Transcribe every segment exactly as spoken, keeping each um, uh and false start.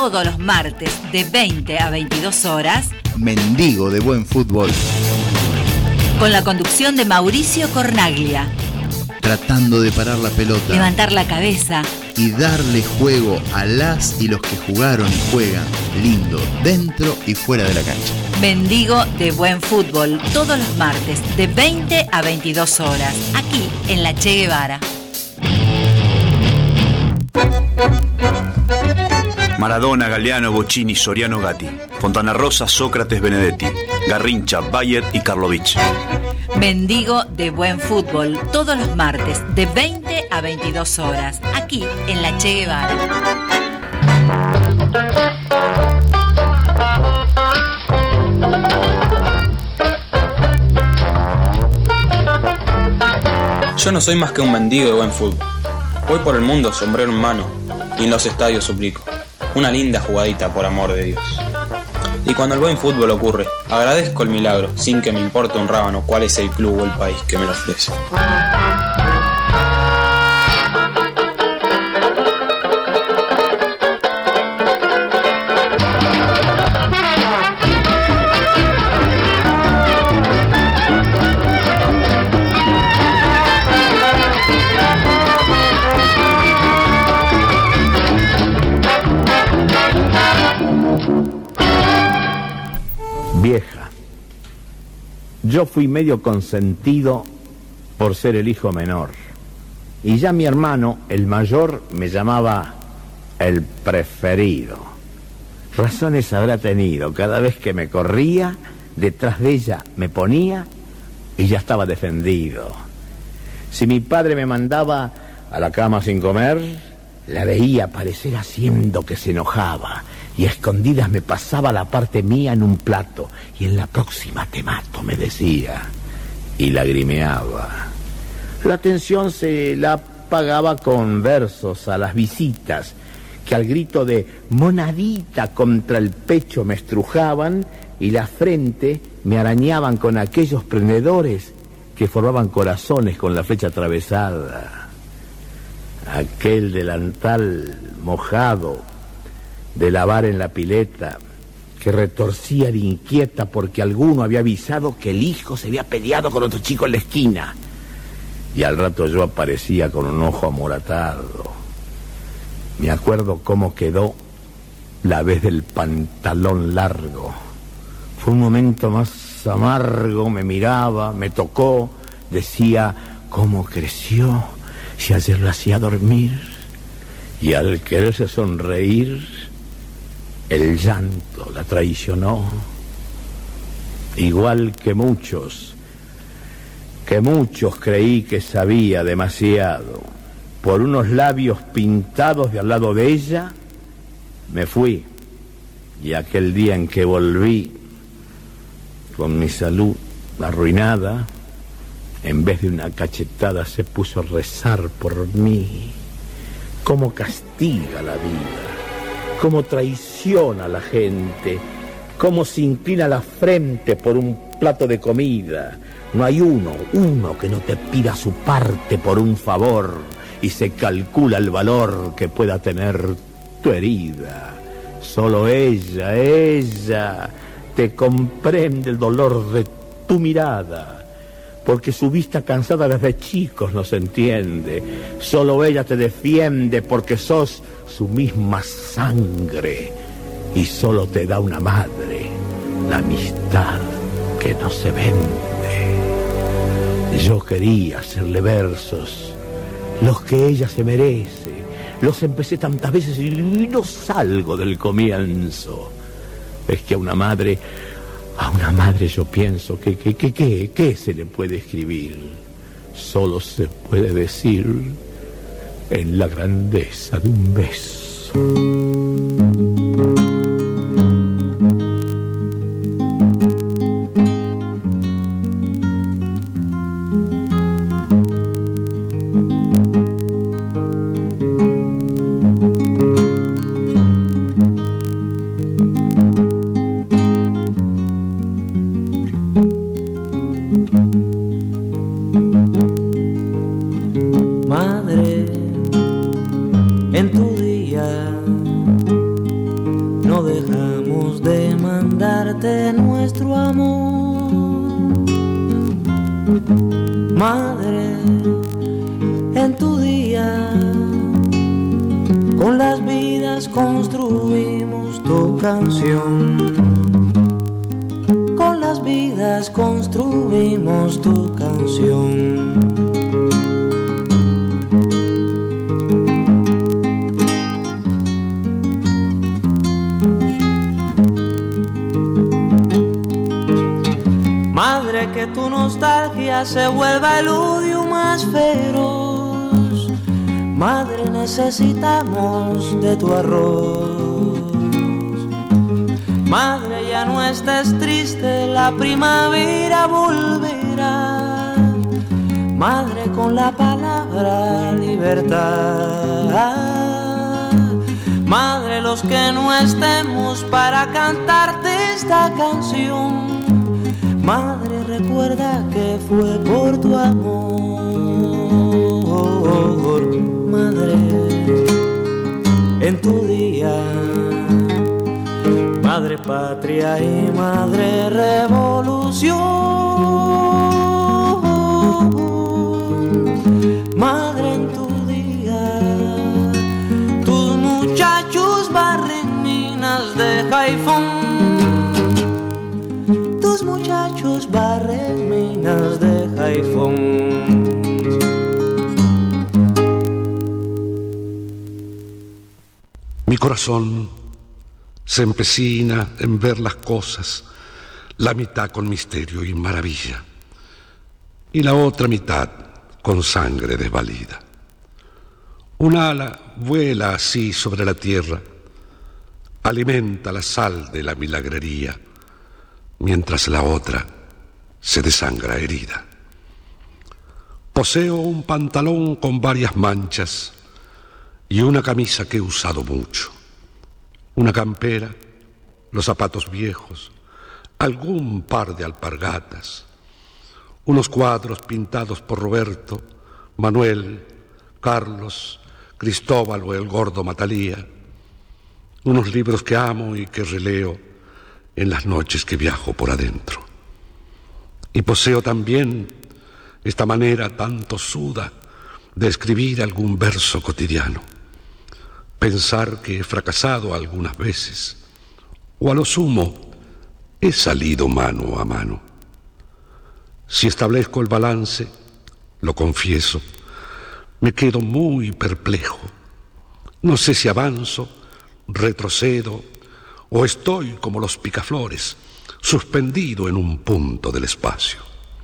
todos los martes de veinte a veintidós horas. Mendigo de buen fútbol. Con la conducción de Mauricio Cornaglia. Tratando de parar la pelota. Levantar la cabeza. Y darle juego a las y los que jugaron y juegan lindo dentro y fuera de la cancha. Mendigo de buen fútbol, todos los martes de veinte a veintidós horas, aquí en la Che Guevara. Maradona, Galeano, Bocini, Soriano, Gatti. Fontana Rosa, Sócrates, Benedetti. Garrincha, Bayer y Karlovich. Mendigo de buen fútbol, todos los martes de veinte a veintidós horas, aquí en la Che Guevara. Yo no soy más que un mendigo de buen fútbol. Voy por el mundo sombrero en mano y en los estadios suplico una linda jugadita por amor de Dios. Y cuando el buen fútbol ocurre, agradezco el milagro sin que me importe un rábano cuál es el club o el país que me lo ofrece. Vieja, yo fui medio consentido por ser el hijo menor, y ya mi hermano, el mayor, me llamaba el preferido. Razones habrá tenido, cada vez que me corría, detrás de ella me ponía y ya estaba defendido. Si mi padre me mandaba a la cama sin comer, la veía aparecer haciendo que se enojaba, y a escondidas me pasaba la parte mía en un plato, y en la próxima te mato, me decía, y lagrimeaba. La atención se la pagaba con versos a las visitas, que al grito de monadita contra el pecho me estrujaban, y la frente me arañaban con aquellos prendedores que formaban corazones con la flecha atravesada. Aquel delantal mojado de lavar en la pileta, que retorcía de inquieta porque alguno había avisado que el hijo se había peleado con otro chico en la esquina, y al rato yo aparecía con un ojo amoratado. Me acuerdo cómo quedó la vez del pantalón largo. Fue un momento más amargo, me miraba, me tocó, decía cómo creció, si ayer lo hacía dormir, y al quererse sonreír, el llanto la traicionó. Igual que muchos, que muchos creí que sabía demasiado. Por unos labios pintados de al lado de ella, me fui. Y aquel día en que volví, con mi salud arruinada, en vez de una cachetada se puso a rezar por mí. Cómo castiga la vida, cómo traiciona a la gente, cómo se inclina la frente por un plato de comida. No hay uno, uno que no te pida su parte por un favor, y se calcula el valor que pueda tener tu herida. Solo ella, ella te comprende el dolor de tu mirada, porque su vista cansada desde chicos nos entiende. Solo ella te defiende porque sos su misma sangre, y solo te da una madre, la amistad que no se vende. Yo quería hacerle versos, los que ella se merece. Los empecé tantas veces y no salgo del comienzo. Es que a una madre, a una madre yo pienso que, que, que, que, ¿qué se le puede escribir? Solo se puede decir en la grandeza de un beso. Madre, en tu día, con las vidas construimos tu canción. Con las vidas construimos tu canción. Madre, que tu nostalgia se vuelva el odio más feroz. Madre, necesitamos de tu arroz. Madre, ya no estés triste, la primavera volverá. Madre, con la palabra libertad. Madre, los que no estemos para cantarte esta canción. Madre, recuerda que fue por tu amor. Madre, en tu día, madre patria y madre revolución. Madre, en tu día, tus muchachos barren minas de Haifón. Tus muchachos barren minas de Haifón. Mi corazón se empecina en ver las cosas, la mitad con misterio y maravilla, y la otra mitad con sangre desvalida. Un ala vuela así sobre la tierra, alimenta la sal de la milagrería, mientras la otra se desangra herida. Poseo un pantalón con varias manchas y una camisa que he usado mucho, una campera, los zapatos viejos, algún par de alpargatas, unos cuadros pintados por Roberto, Manuel, Carlos, Cristóbal o el gordo Matalía, unos libros que amo y que releo en las noches que viajo por adentro. Y poseo también esta manera tan tosuda de escribir algún verso cotidiano. Pensar que he fracasado algunas veces, o a lo sumo he salido mano a mano. Si establezco el balance, lo confieso, me quedo muy perplejo. No sé si avanzo, retrocedo, o estoy como los picaflores, suspendido en un punto del espacio.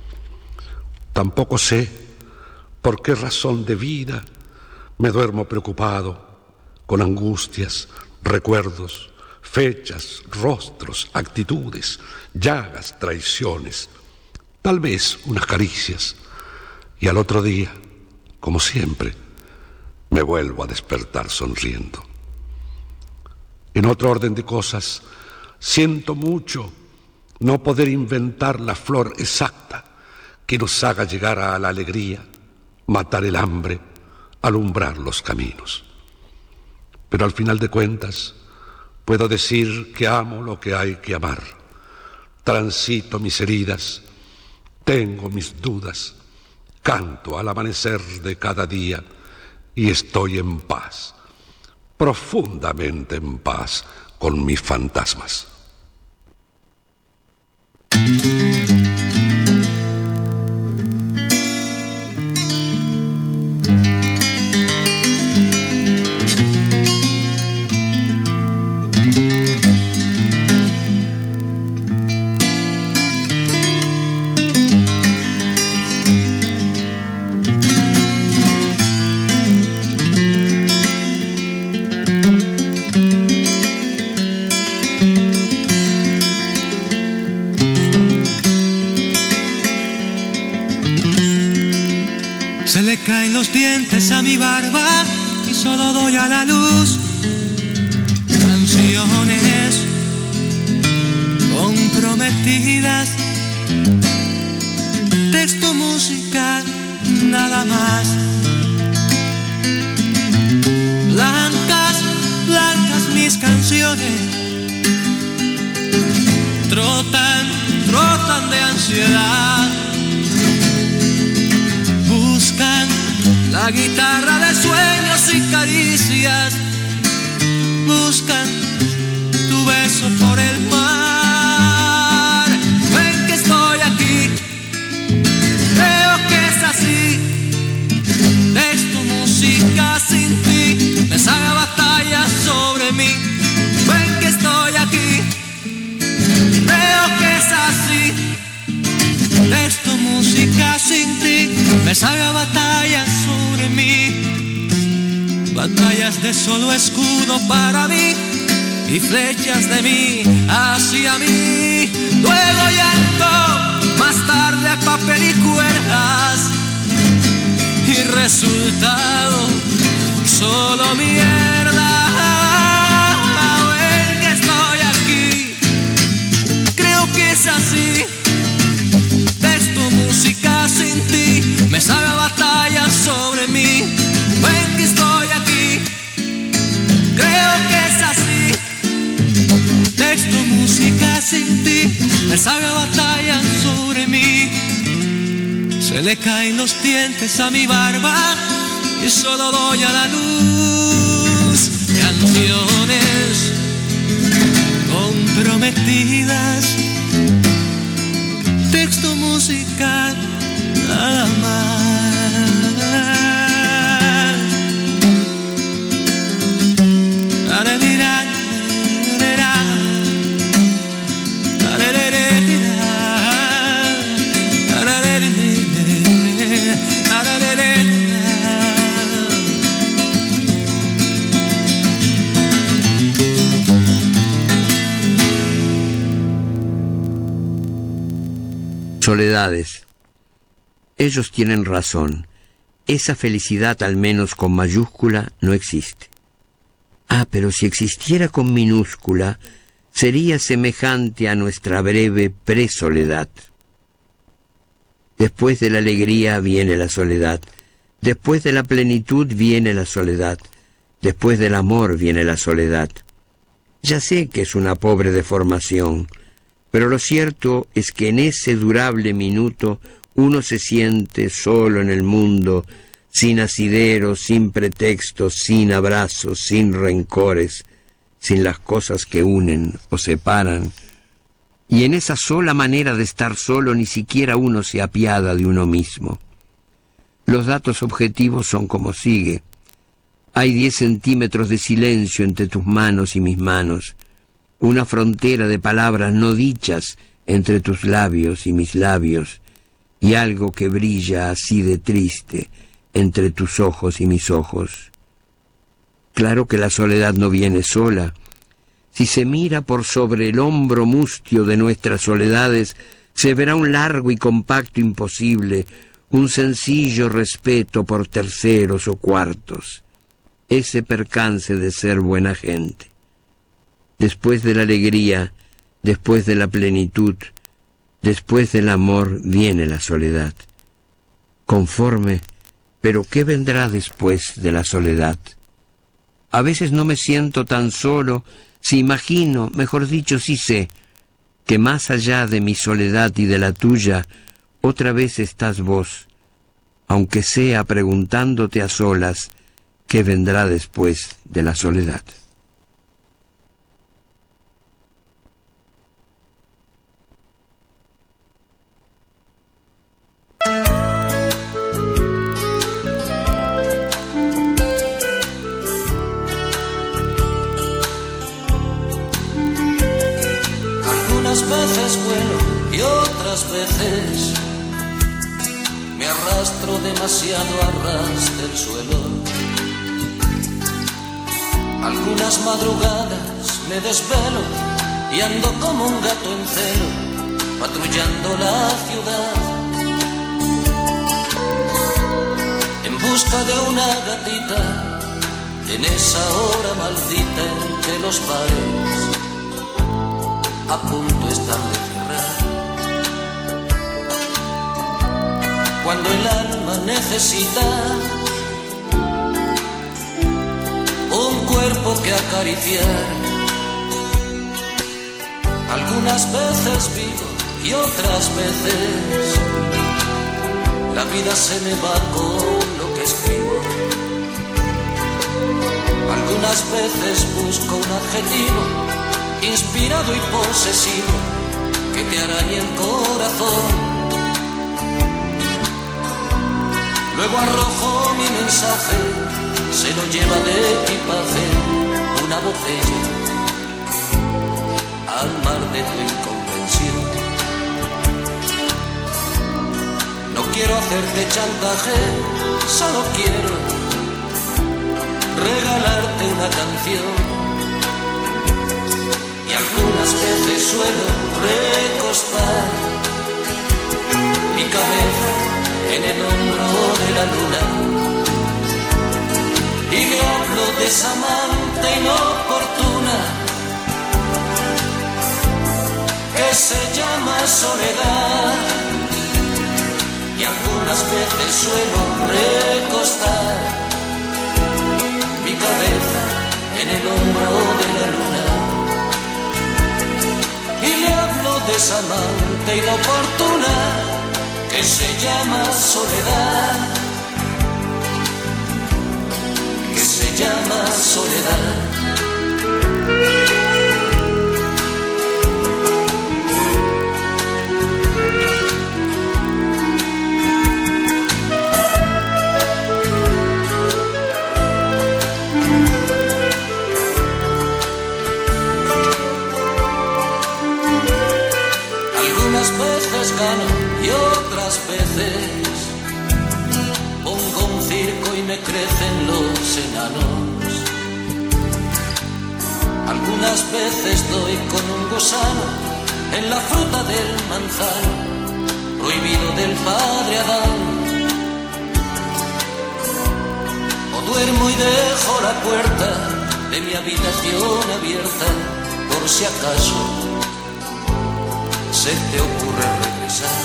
Tampoco sé por qué razón de vida me duermo preocupado, con angustias, recuerdos, fechas, rostros, actitudes, llagas, traiciones, tal vez unas caricias, y al otro día, como siempre, me vuelvo a despertar sonriendo. En otro orden de cosas, siento mucho no poder inventar la flor exacta que nos haga llegar a la alegría, matar el hambre, alumbrar los caminos. Pero al final de cuentas, puedo decir que amo lo que hay que amar. Transito mis heridas, tengo mis dudas, canto al amanecer de cada día y estoy en paz, profundamente en paz con mis fantasmas. Se le caen los dientes a mi barba y solo doy a la luz canciones comprometidas, texto, música, nada más. Blancas, blancas mis canciones, trotan, trotan de ansiedad. la guitarra de sueños y caricias buscan tu beso por el mar. Ven que estoy aquí, creo que es así. Es tu música sin ti, me saca batalla sobre mí. Ven que estoy aquí, creo que es así. Es tu música sin ti, me saca batalla sobre mí. Batallas de solo escudo para mí y flechas de mí hacia mí. Luego llanto, más tarde papel y cuerdas, y resultado solo mierda. Ven que estoy aquí, creo que es así. Es tu música sin ti, me sabe a batalla sobre mí. Ven que estoy aquí, creo que es así. Es tu música sin ti, me sabe a batalla sobre mí. Se le caen los dientes a mi barba y solo doy a la luz canciones comprometidas, texto musical nada más. Soledades. Ellos tienen razón. Esa felicidad, al menos con mayúscula, no existe. Ah, pero si existiera con minúscula, sería semejante a nuestra breve presoledad. Después de la alegría viene la soledad. Después de la plenitud viene la soledad. Después del amor viene la soledad. Ya sé que es una pobre deformación, pero lo cierto es que en ese durable minuto uno se siente solo en el mundo, sin asideros, sin pretextos, sin abrazos, sin rencores, sin las cosas que unen o separan. Y en esa sola manera de estar solo ni siquiera uno se apiada de uno mismo. Los datos objetivos son como sigue. Hay diez centímetros de silencio entre tus manos y mis manos, una frontera de palabras no dichas entre tus labios y mis labios, y algo que brilla así de triste entre tus ojos y mis ojos. Claro que la soledad no viene sola. Si se mira por sobre el hombro mustio de nuestras soledades, se verá un largo y compacto imposible, un sencillo respeto por terceros o cuartos, ese percance de ser buena gente. Después de la alegría, después de la plenitud, después del amor viene la soledad. Conforme, pero ¿qué vendrá después de la soledad? A veces no me siento tan solo si imagino, mejor dicho, si sé, que más allá de mi soledad y de la tuya, otra vez estás vos, aunque sea preguntándote a solas qué vendrá después de la soledad. Algunas veces vuelo y otras veces me arrastro demasiado a ras del suelo. Algunas madrugadas me desvelo y ando como un gato en celo, patrullando la ciudad en busca de una gatita en esa hora maldita en que los bares a punto están de cerrar. Cuando el alma necesita un cuerpo que acariciar, algunas veces vivo y otras veces la vida se me va con lo que escribo. Algunas veces busco un adjetivo inspirado y posesivo que te arañe el corazón. Luego arrojo mi mensaje, se lo lleva de equipaje una botella al mar de tu incomprensión. No quiero hacerte chantaje, solo quiero regalarte una canción. Y algunas veces suelo recostar mi cabeza en el hombro de la luna y le hablo de esa amante inoportuna que se llama soledad. Y algunas veces suelo recostar mi cabeza en el hombro de la luna y le hablo de esa amante inoportuna que se llama soledad, que se llama soledad. Algunas veces gano y otras veces pongo un circo y me crecen los enanos. Algunas veces doy con un gusano en la fruta del manzano prohibido del padre Adán. O duermo y dejo la puerta de mi habitación abierta por si acaso se te ocurre regresar.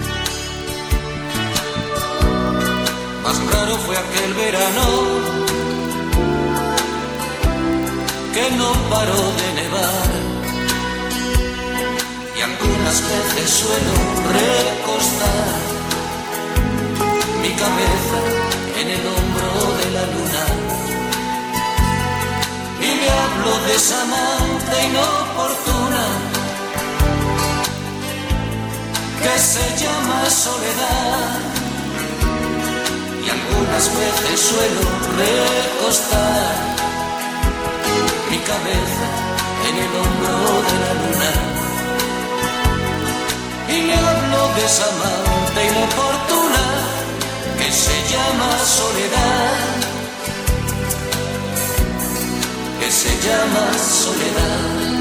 Más raro fue aquel verano que no paró de nevar. Y algunas veces suelo recostar mi cabeza en el hombro de la luna y le hablo de esa amante inoportuna que se llama soledad. Y algunas veces suelo recostar mi cabeza en el hombro de la luna y le hablo de esa amante inoportuna que se llama soledad, que se llama soledad.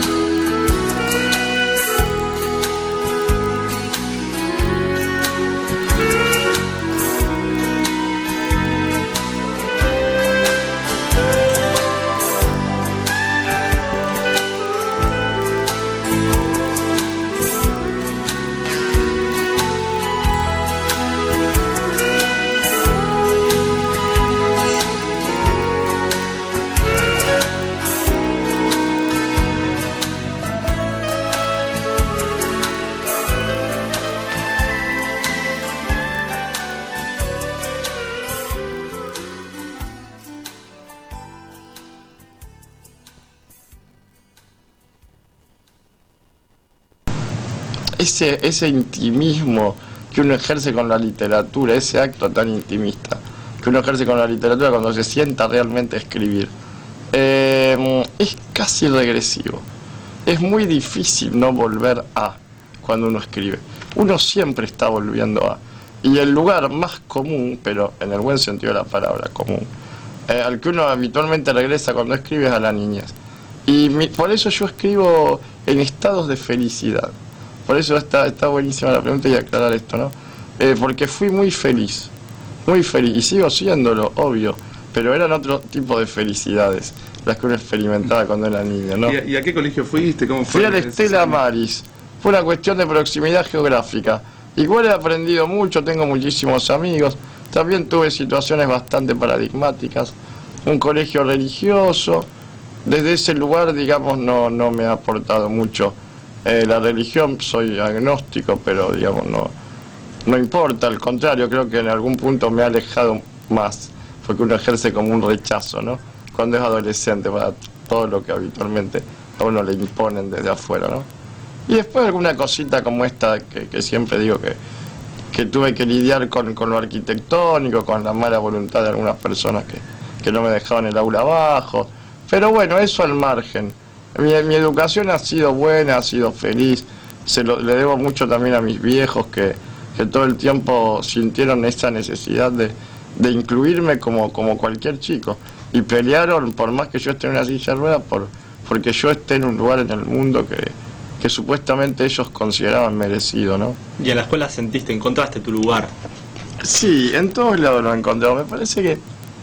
Ese, ese intimismo que uno ejerce con la literatura, ese acto tan intimista que uno ejerce con la literatura cuando se sienta realmente a escribir, eh, es casi regresivo. Es muy difícil no volver a cuando uno escribe. Uno siempre está volviendo a. Y el lugar más común, pero en el buen sentido de la palabra común, eh, al que uno habitualmente regresa cuando escribe es a la niñez. Y mi, por eso yo escribo en estados de felicidad. Por eso está, está buenísima la pregunta y aclarar esto, ¿no? Eh, porque fui muy feliz, muy feliz, y sigo siéndolo, obvio, pero eran otro tipo de felicidades, las que uno experimentaba cuando era niño, ¿no? ¿Y a, y a qué colegio fuiste? ¿Cómo fue? Fui al Estela Maris, fue una cuestión de proximidad geográfica. Igual he aprendido mucho, tengo muchísimos amigos, también tuve situaciones bastante paradigmáticas, un colegio religioso, desde ese lugar, digamos, no, no me ha aportado mucho. Eh, la religión, soy agnóstico, pero digamos no, no importa, al contrario, creo que en algún punto me ha alejado más, porque uno ejerce como un rechazo, ¿no? Cuando es adolescente, para todo lo que habitualmente a uno le imponen desde afuera, ¿no? Y después alguna cosita como esta que, que siempre digo que, que tuve que lidiar con, con lo arquitectónico, con la mala voluntad de algunas personas que, que no me dejaban el aula abajo. Pero bueno, eso al margen. Mi, mi educación ha sido buena, ha sido feliz. Se lo, le debo mucho también a mis viejos que, que todo el tiempo sintieron esa necesidad de, de incluirme como, como cualquier chico. Y pelearon, por más que yo esté en una silla de ruedas, por, porque yo esté en un lugar en el mundo que, que supuestamente ellos consideraban merecido, ¿no? ¿Y en la escuela sentiste, encontraste tu lugar? Sí, en todos lados lo he encontrado. Me parece que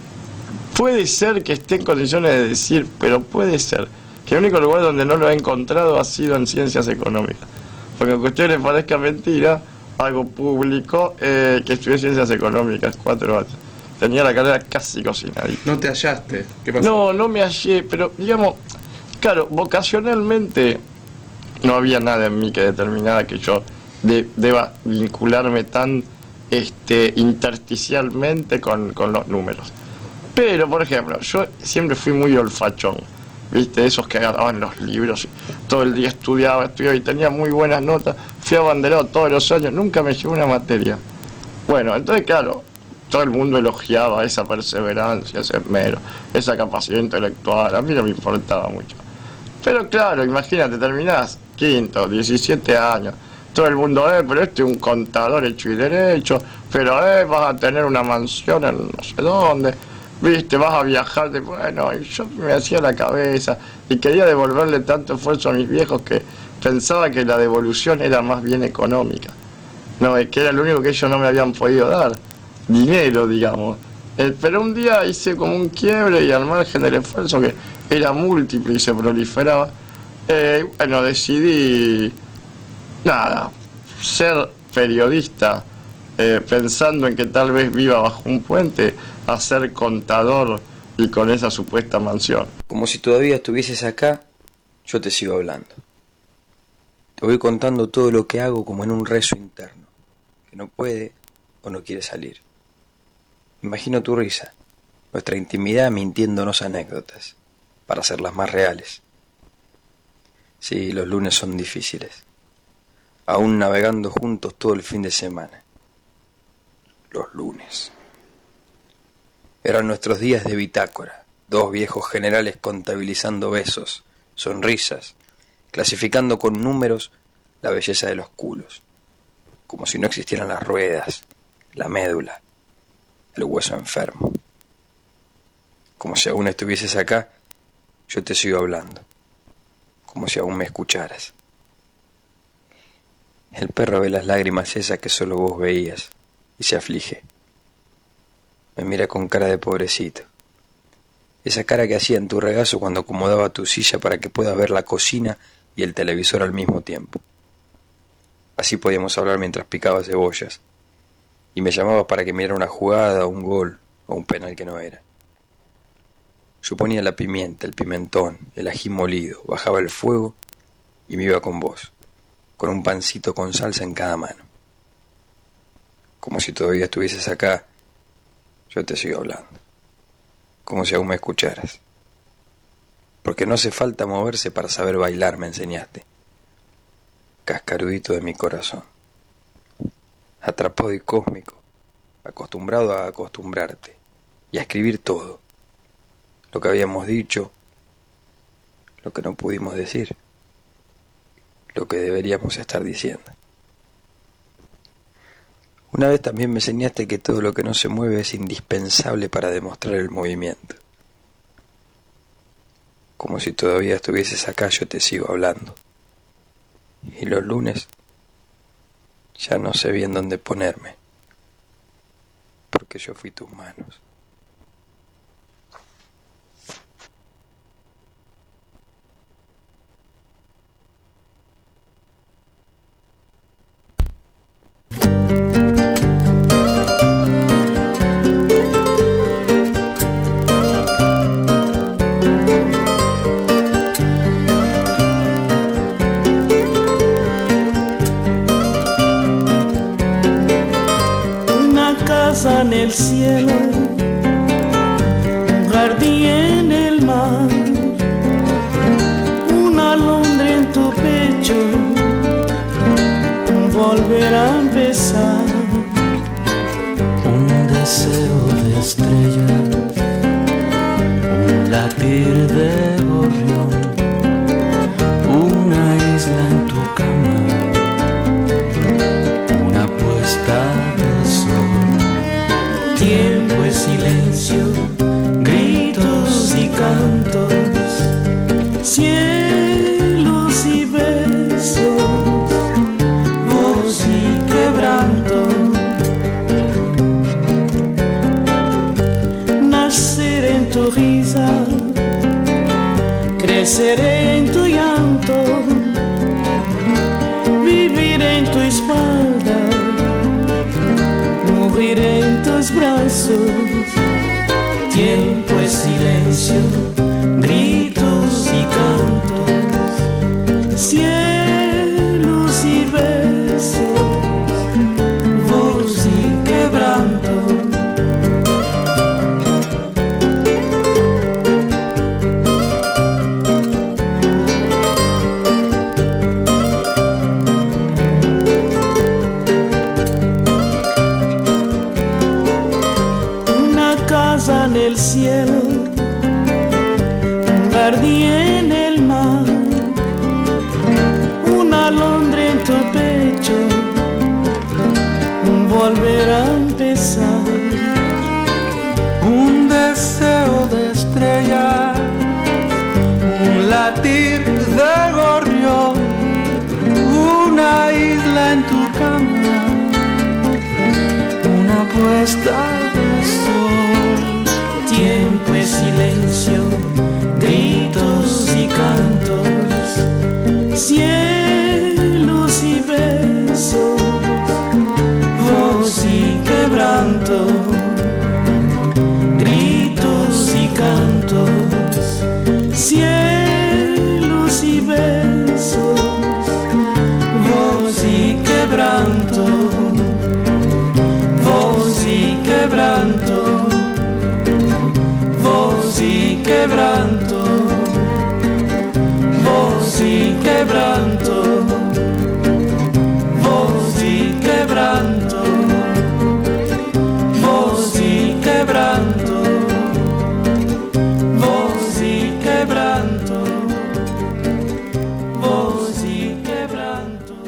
puede ser que esté en condiciones de decir, pero puede ser que el único lugar donde no lo he encontrado ha sido en ciencias económicas. Porque aunque a ustedes les parezca mentira, algo público, eh, que estudié ciencias económicas cuatro años. Tenía la carrera casi cocinadita. ¿No te hallaste? ¿Qué pasó? No, no me hallé, pero digamos, claro, vocacionalmente no había nada en mí que determinara que yo de, deba vincularme tan este, intersticialmente con, con los números. Pero, por ejemplo, yo siempre fui muy olfachón, ¿viste? Esos que agarraban los libros y todo el día estudiaba, estudiaba y tenía muy buenas notas. Fui abanderado todos los años, nunca me llevé una materia. Bueno, entonces, claro, todo el mundo elogiaba esa perseverancia, ese esmero, esa capacidad intelectual. A mí no me importaba mucho. Pero claro, imagínate, terminás quinto, diecisiete años, todo el mundo, eh, pero este es un contador hecho y derecho, pero eh, vas a tener una mansión en no sé dónde, viste, vas a viajar, de, bueno, y yo me hacía la cabeza y quería devolverle tanto esfuerzo a mis viejos que pensaba que la devolución era más bien económica, no, que era lo único que ellos no me habían podido dar, dinero, digamos. Eh, pero un día hice como un quiebre y al margen del esfuerzo que era múltiple y se proliferaba, eh, bueno, decidí, nada, ser periodista, eh, pensando en que tal vez viva bajo un puente, a ser contador y con esa supuesta mansión. Como si todavía estuvieses acá, yo te sigo hablando. Te voy contando todo lo que hago como en un rezo interno, que no puede o no quiere salir. Imagino tu risa, nuestra intimidad mintiéndonos anécdotas, para hacerlas más reales. Sí, los lunes son difíciles, aún navegando juntos todo el fin de semana. Los lunes. Eran nuestros días de bitácora, dos viejos generales contabilizando besos, sonrisas, clasificando con números la belleza de los culos, como si no existieran las ruedas, la médula, el hueso enfermo. Como si aún estuvieses acá, yo te sigo hablando, como si aún me escucharas. El perro ve las lágrimas esas que solo vos veías y se aflige. Me mira con cara de pobrecito. Esa cara que hacía en tu regazo cuando acomodaba tu silla para que puedas ver la cocina y el televisor al mismo tiempo. Así podíamos hablar mientras picaba cebollas. Y me llamabas para que mirara una jugada, un gol o un penal que no era. Yo ponía la pimienta, el pimentón, el ají molido, bajaba el fuego y me iba con vos, con un pancito con salsa en cada mano. Como si todavía estuvieses acá, yo te sigo hablando, como si aún me escucharas. Porque no hace falta moverse para saber bailar, me enseñaste. Cascarudito de mi corazón. Atrapado y cósmico, acostumbrado a acostumbrarte y a escribir todo, lo que habíamos dicho, lo que no pudimos decir, lo que deberíamos estar diciendo. Una vez también me enseñaste que todo lo que no se mueve es indispensable para demostrar el movimiento. Como si todavía estuvieses acá, yo te sigo hablando. Y los lunes ya no sé bien dónde ponerme, porque yo fui tus manos. En el cielo de gorrión, una isla en tu cama, una puesta de sol. Tiempo es silencio, gritos y cantos, cielos y besos, voz y quebranto. Nacer en tu risa, crecer en tu llanto, vivir en tu espalda, morir en tus brazos. Tiempo es silencio, gritos y cantos, cielos y besos, voz y quebranto. En el cielo, un jardín en el mar, una alondra en tu pecho, un volver a empezar, un deseo de estrella, un latir de gorrión, una isla en tu cama, una puesta de sol. Tiempo es silencio, gritos y cantos, cielos y besos, voz y quebranto. Gritos y cantos, cielos y besos, voz y quebranto, voz y quebranto. Voz y quebranto, voz y quebranto, voz y quebranto, voz y quebranto, voz y quebranto, voz y quebranto.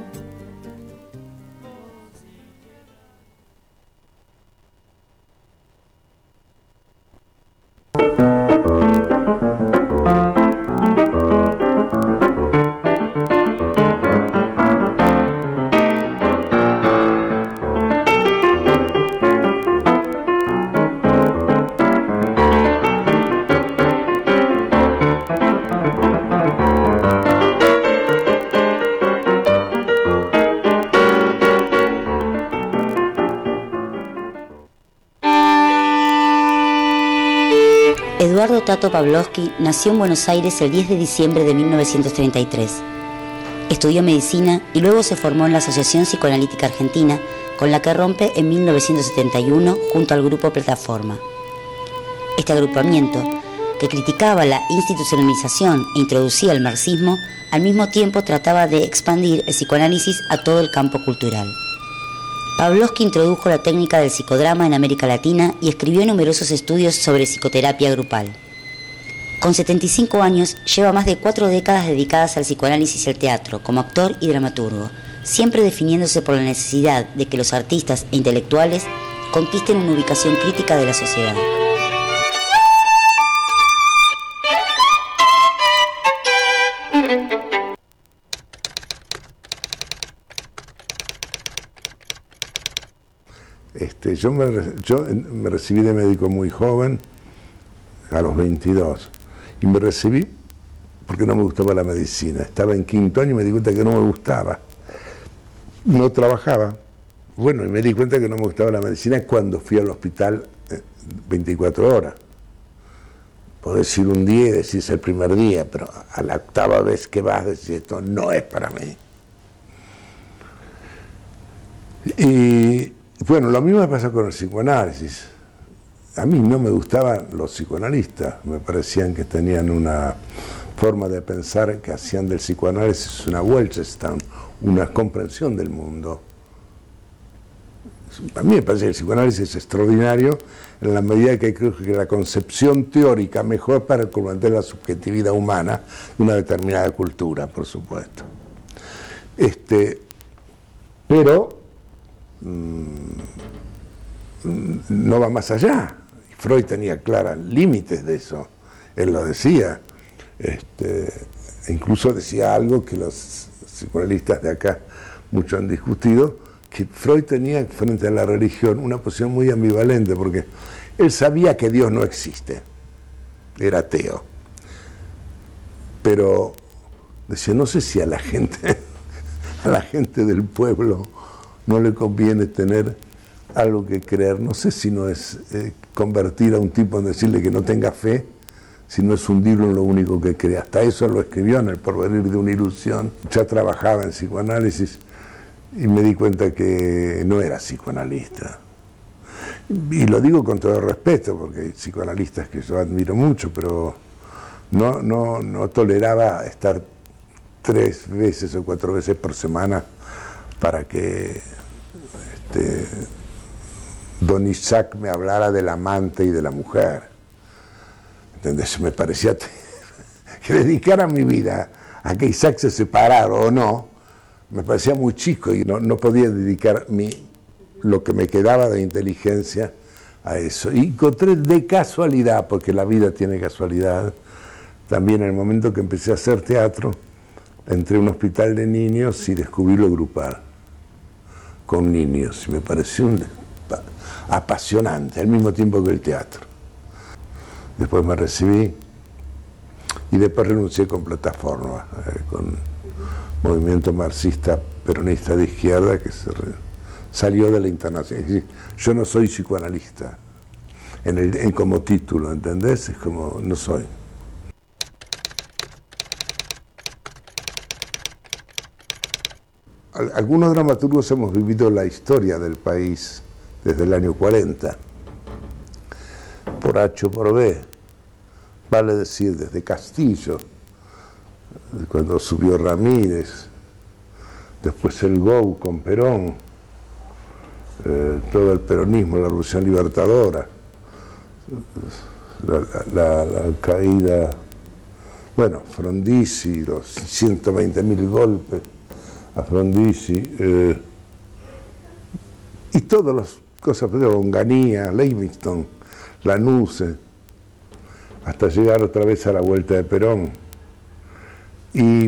Eduardo Tato Pavlovsky nació en Buenos Aires el diez de diciembre de mil novecientos treinta y tres. Estudió medicina y luego se formó en la Asociación Psicoanalítica Argentina, con la que rompe en mil novecientos setenta y uno junto al grupo Plataforma. Este agrupamiento, que criticaba la institucionalización e introducía el marxismo, al mismo tiempo trataba de expandir el psicoanálisis a todo el campo cultural. Pavlovsky introdujo la técnica del psicodrama en América Latina y escribió numerosos estudios sobre psicoterapia grupal. Con setenta y cinco años, lleva más de cuatro décadas dedicadas al psicoanálisis y al teatro, como actor y dramaturgo, siempre definiéndose por la necesidad de que los artistas e intelectuales conquisten una ubicación crítica de la sociedad. Este, yo, me, yo me recibí de médico muy joven, a los veintidós, y me recibí porque no me gustaba la medicina. Estaba en quinto año y me di cuenta que no me gustaba. No trabajaba. Bueno, y me di cuenta que no me gustaba la medicina cuando fui al hospital veinticuatro horas. Podés ir un día y decís el primer día, pero a la octava vez que vas decís esto no es para mí. Y bueno, lo mismo me pasó con el psicoanálisis. A mí no me gustaban los psicoanalistas, me parecían que tenían una forma de pensar que hacían del psicoanálisis una Weltanschauung, una comprensión del mundo. A mí me parece que el psicoanálisis es extraordinario en la medida que creo que la concepción teórica mejor para comprender la subjetividad humana de una determinada cultura, por supuesto. Este, pero mmm, no va más allá. Freud tenía claros límites de eso. Él lo decía. Este, incluso decía algo que los psicoanalistas de acá mucho han discutido, que Freud tenía frente a la religión una posición muy ambivalente, porque él sabía que Dios no existe, era ateo, pero decía, no sé si a la gente, a la gente del pueblo no le conviene tener algo que creer, no sé si no es eh, convertir a un tipo en decirle que no tenga fe, si no es hundirlo en lo único que cree. Hasta eso lo escribió en El porvenir de una ilusión. Ya trabajaba en psicoanálisis y me di cuenta que no era psicoanalista. Y lo digo con todo respeto, porque hay psicoanalistas que yo admiro mucho, pero no, no, no toleraba estar tres veces o cuatro veces por semana para que este, don Isaac me hablara del amante y de la mujer. ¿Entendés? Me parecía que dedicara mi vida a que Isaac se separara o no, me parecía muy chico y no, no podía dedicar mi, lo que me quedaba de inteligencia a eso. Y encontré de casualidad, porque la vida tiene casualidad, también en el momento que empecé a hacer teatro, entré a un hospital de niños y descubrí lo grupal, con niños, y me pareció un, apasionante, al mismo tiempo que el teatro. Después me recibí y después renuncié con Plataforma, eh, con movimiento marxista peronista de izquierda que se re, salió de la internacional. Yo no soy psicoanalista, en el, en como título, ¿entendés? Es como, no soy. Algunos dramaturgos hemos vivido la historia del país desde el año cuarenta. Por H o por B, vale decir desde Castillo, cuando subió Ramírez, después el G O U con Perón, eh, todo el peronismo, la Revolución Libertadora, la, la, la caída, bueno, Frondizi, los ciento veinte mil golpes a Frondizi, eh, y todas las cosas, Onganía, Livingston, Lanuse, hasta llegar otra vez a la vuelta de Perón. Y,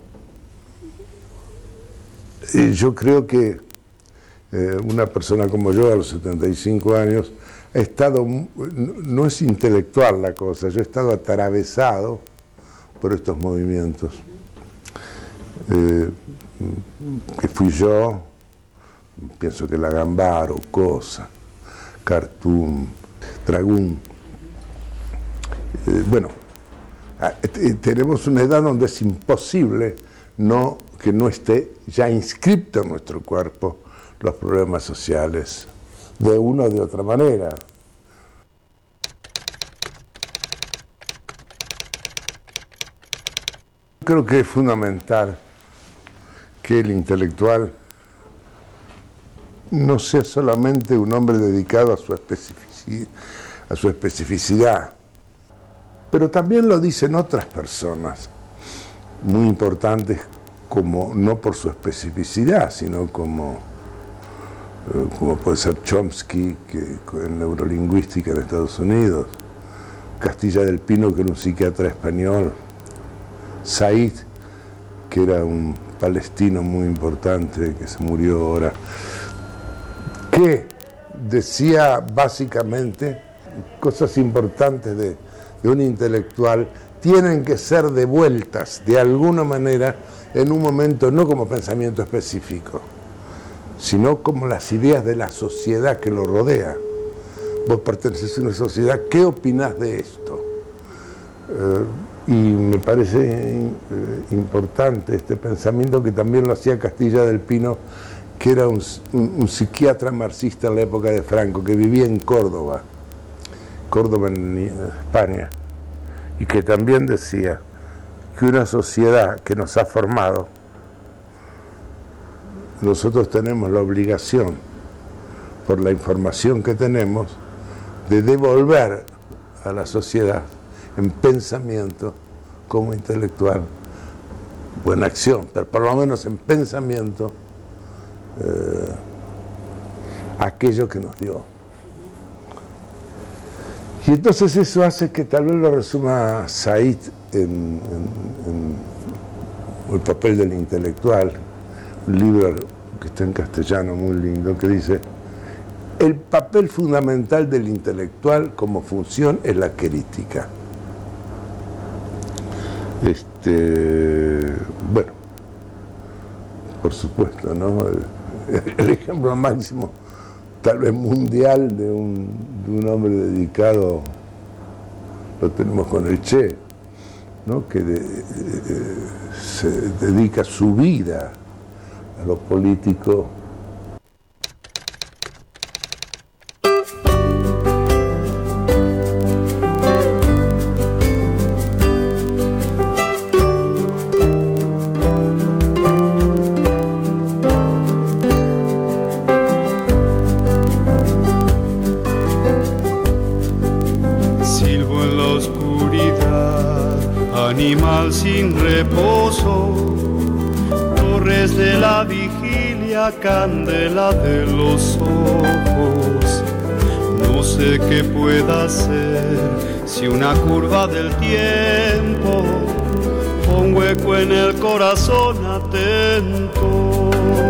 y yo creo que eh, una persona como yo, a los setenta y cinco años, he estado, no es intelectual la cosa, yo he estado atravesado por estos movimientos. Eh, que fui yo, pienso que la Gambaro, Cosa, Cartoon, Dragún. Eh, bueno, eh, tenemos una edad donde es imposible no, que no esté ya inscripto en nuestro cuerpo los problemas sociales, de una o de otra manera. Creo que es fundamental que el intelectual no sea solamente un hombre dedicado a su especificidad, a su especificidad, pero también lo dicen otras personas muy importantes, como no por su especificidad, sino como, eh, como puede ser Chomsky, que en neurolingüística en Estados Unidos, Castilla del Pino, que era un psiquiatra español, Said, que era un palestino muy importante, que se murió ahora, que decía básicamente cosas importantes de, de un intelectual, tienen que ser devueltas de alguna manera en un momento, no como pensamiento específico, sino como las ideas de la sociedad que lo rodea. Vos pertenecés a una sociedad, ¿qué opinás de esto? Eh, y me parece eh, importante este pensamiento, que también lo hacía Castilla del Pino, que era un, un, un psiquiatra marxista en la época de Franco, que vivía en Córdoba, Córdoba en España, y que también decía que una sociedad que nos ha formado, nosotros tenemos la obligación por la información que tenemos, de devolver a la sociedad en pensamiento como intelectual, o en acción, pero por lo menos en pensamiento, eh, aquello que nos dio. Y entonces eso hace que tal vez lo resuma Said en, en, en El papel del intelectual, un libro que está en castellano muy lindo, que dice: el papel fundamental del intelectual como función es la crítica. Este, bueno, por supuesto, ¿no? El, el ejemplo máximo, tal vez mundial, de un, de un hombre dedicado, lo tenemos con el Che, ¿no? Que de, de, se dedica su vida a lo político. Silbo en la oscuridad, animal sin reposo, torres de la vigilia, candela de los ojos. No sé qué pueda hacer si una curva del tiempo, un hueco en el corazón atento.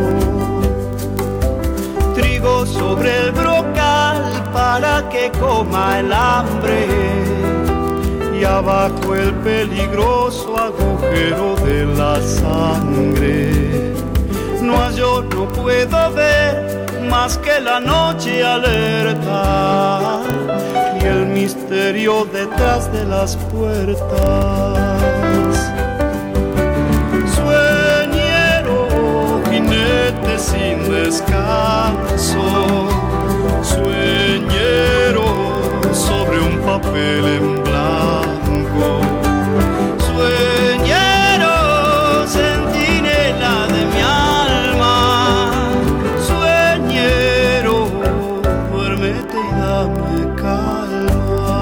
Trigo sobre el brocal para que coma el hambre, y abajo el peligroso agujero de la sangre. No, yo no puedo ver más que la noche alerta y el misterio detrás de las puertas. Sueñero, jinete sin descanso, sueñero sobre un papel en blanco, sueñero, centinela de mi alma, sueñero, duérmete y dame calma.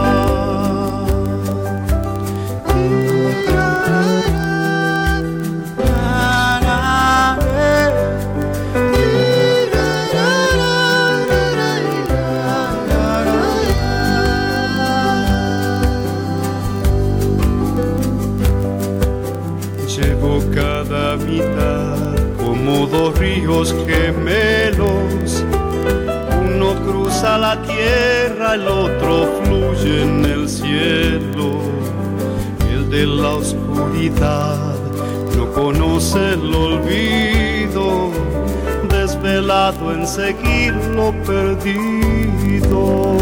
Llevo cada mitad como dos ríos gemelos, uno cruza la tierra, el otro fluye en el cielo. El de la oscuridad no conoce el olvido, desvelado en seguir lo perdido.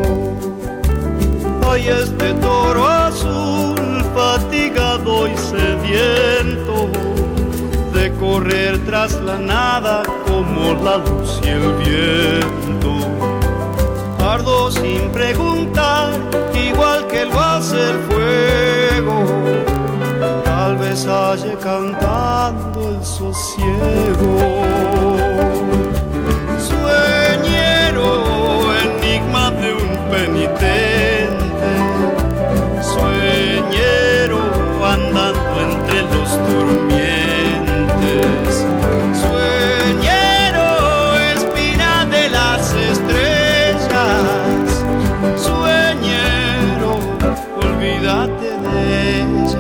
Ay, este toro azul, fatigado y sediento, de correr tras la nada como la luz y el viento. Ardo sin preguntar, igual que lo hace el fuego, tal vez haya cantando el sosiego. Sueñero, enigma de un penitente, sueñero andando entre los durmientes, sueñero, espina de las estrellas, sueñero, olvídate de ellas.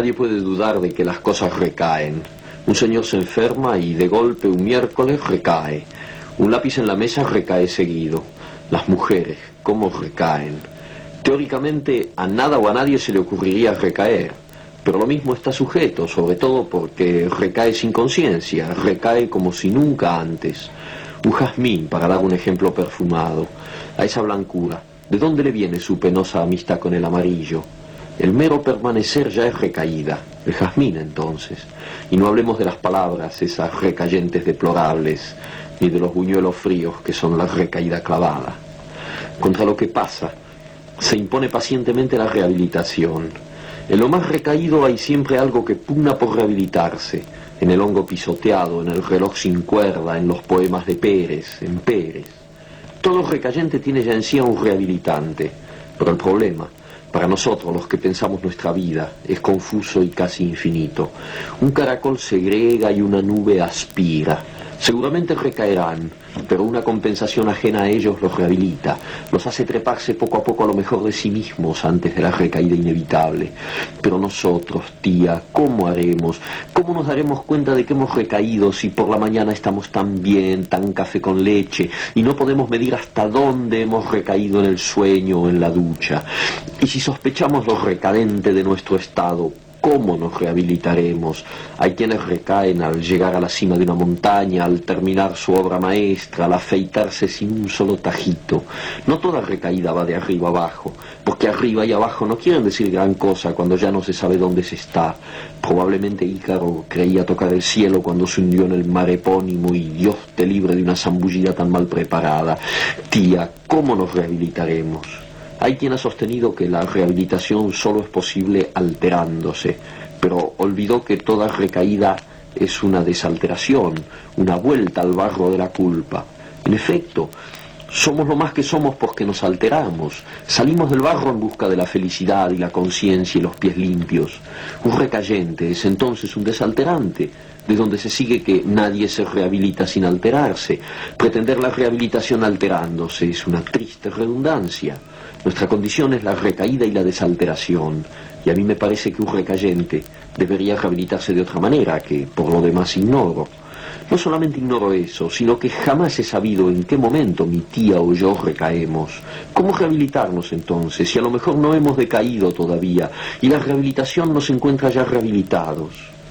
Nadie puede dudar de que las cosas recaen. Un señor se enferma y de golpe un miércoles recae. Un lápiz en la mesa recae seguido. Las mujeres, ¿cómo recaen? Teóricamente a nada o a nadie se le ocurriría recaer, pero lo mismo está sujeto, sobre todo porque recae sin conciencia, recae como si nunca antes. Un jazmín, para dar un ejemplo perfumado, a esa blancura, ¿de dónde le viene su penosa amistad con el amarillo? El mero permanecer ya es recaída, el jazmín entonces. Y no hablemos de las palabras, esas recayentes deplorables, ni de los buñuelos fríos que son la recaída clavada. Contra lo que pasa, se impone pacientemente la rehabilitación. En lo más recaído hay siempre algo que pugna por rehabilitarse, en el hongo pisoteado, en el reloj sin cuerda, en los poemas de Pérez, en Pérez. Todo recayente tiene ya en sí a un rehabilitante, pero el problema, para nosotros los que pensamos nuestra vida, es confuso y casi infinito. Un caracol segrega y una nube aspira. Seguramente recaerán, pero una compensación ajena a ellos los rehabilita, los hace treparse poco a poco a lo mejor de sí mismos antes de la recaída inevitable. Pero nosotros, tía, ¿cómo haremos? ¿Cómo nos daremos cuenta de que hemos recaído si por la mañana estamos tan bien, tan café con leche, y no podemos medir hasta dónde hemos recaído en el sueño o en la ducha? Y si sospechamos lo recadente de nuestro estado, ¿cómo nos rehabilitaremos? Hay quienes recaen al llegar a la cima de una montaña, al terminar su obra maestra, al afeitarse sin un solo tajito. No toda recaída va de arriba abajo, porque arriba y abajo no quieren decir gran cosa cuando ya no se sabe dónde se está. Probablemente Ícaro creía tocar el cielo cuando se hundió en el mar epónimo y Dios te libre de una zambullida tan mal preparada. Tía, ¿cómo nos rehabilitaremos? Hay quien ha sostenido que la rehabilitación solo es posible alterándose, pero olvidó que toda recaída es una desalteración, una vuelta al barro de la culpa. En efecto, somos lo más que somos porque nos alteramos. Salimos del barro en busca de la felicidad y la conciencia y los pies limpios. Un recayente es entonces un desalterante, de donde se sigue que nadie se rehabilita sin alterarse. Pretender la rehabilitación alterándose es una triste redundancia. Nuestra condición es la recaída y la desalteración, y a mí me parece que un recayente debería rehabilitarse de otra manera, que por lo demás ignoro. No solamente ignoro eso, sino que jamás he sabido en qué momento mi tía o yo recaemos. ¿Cómo rehabilitarnos entonces, si a lo mejor no hemos decaído todavía, y la rehabilitación nos encuentra ya rehabilitados?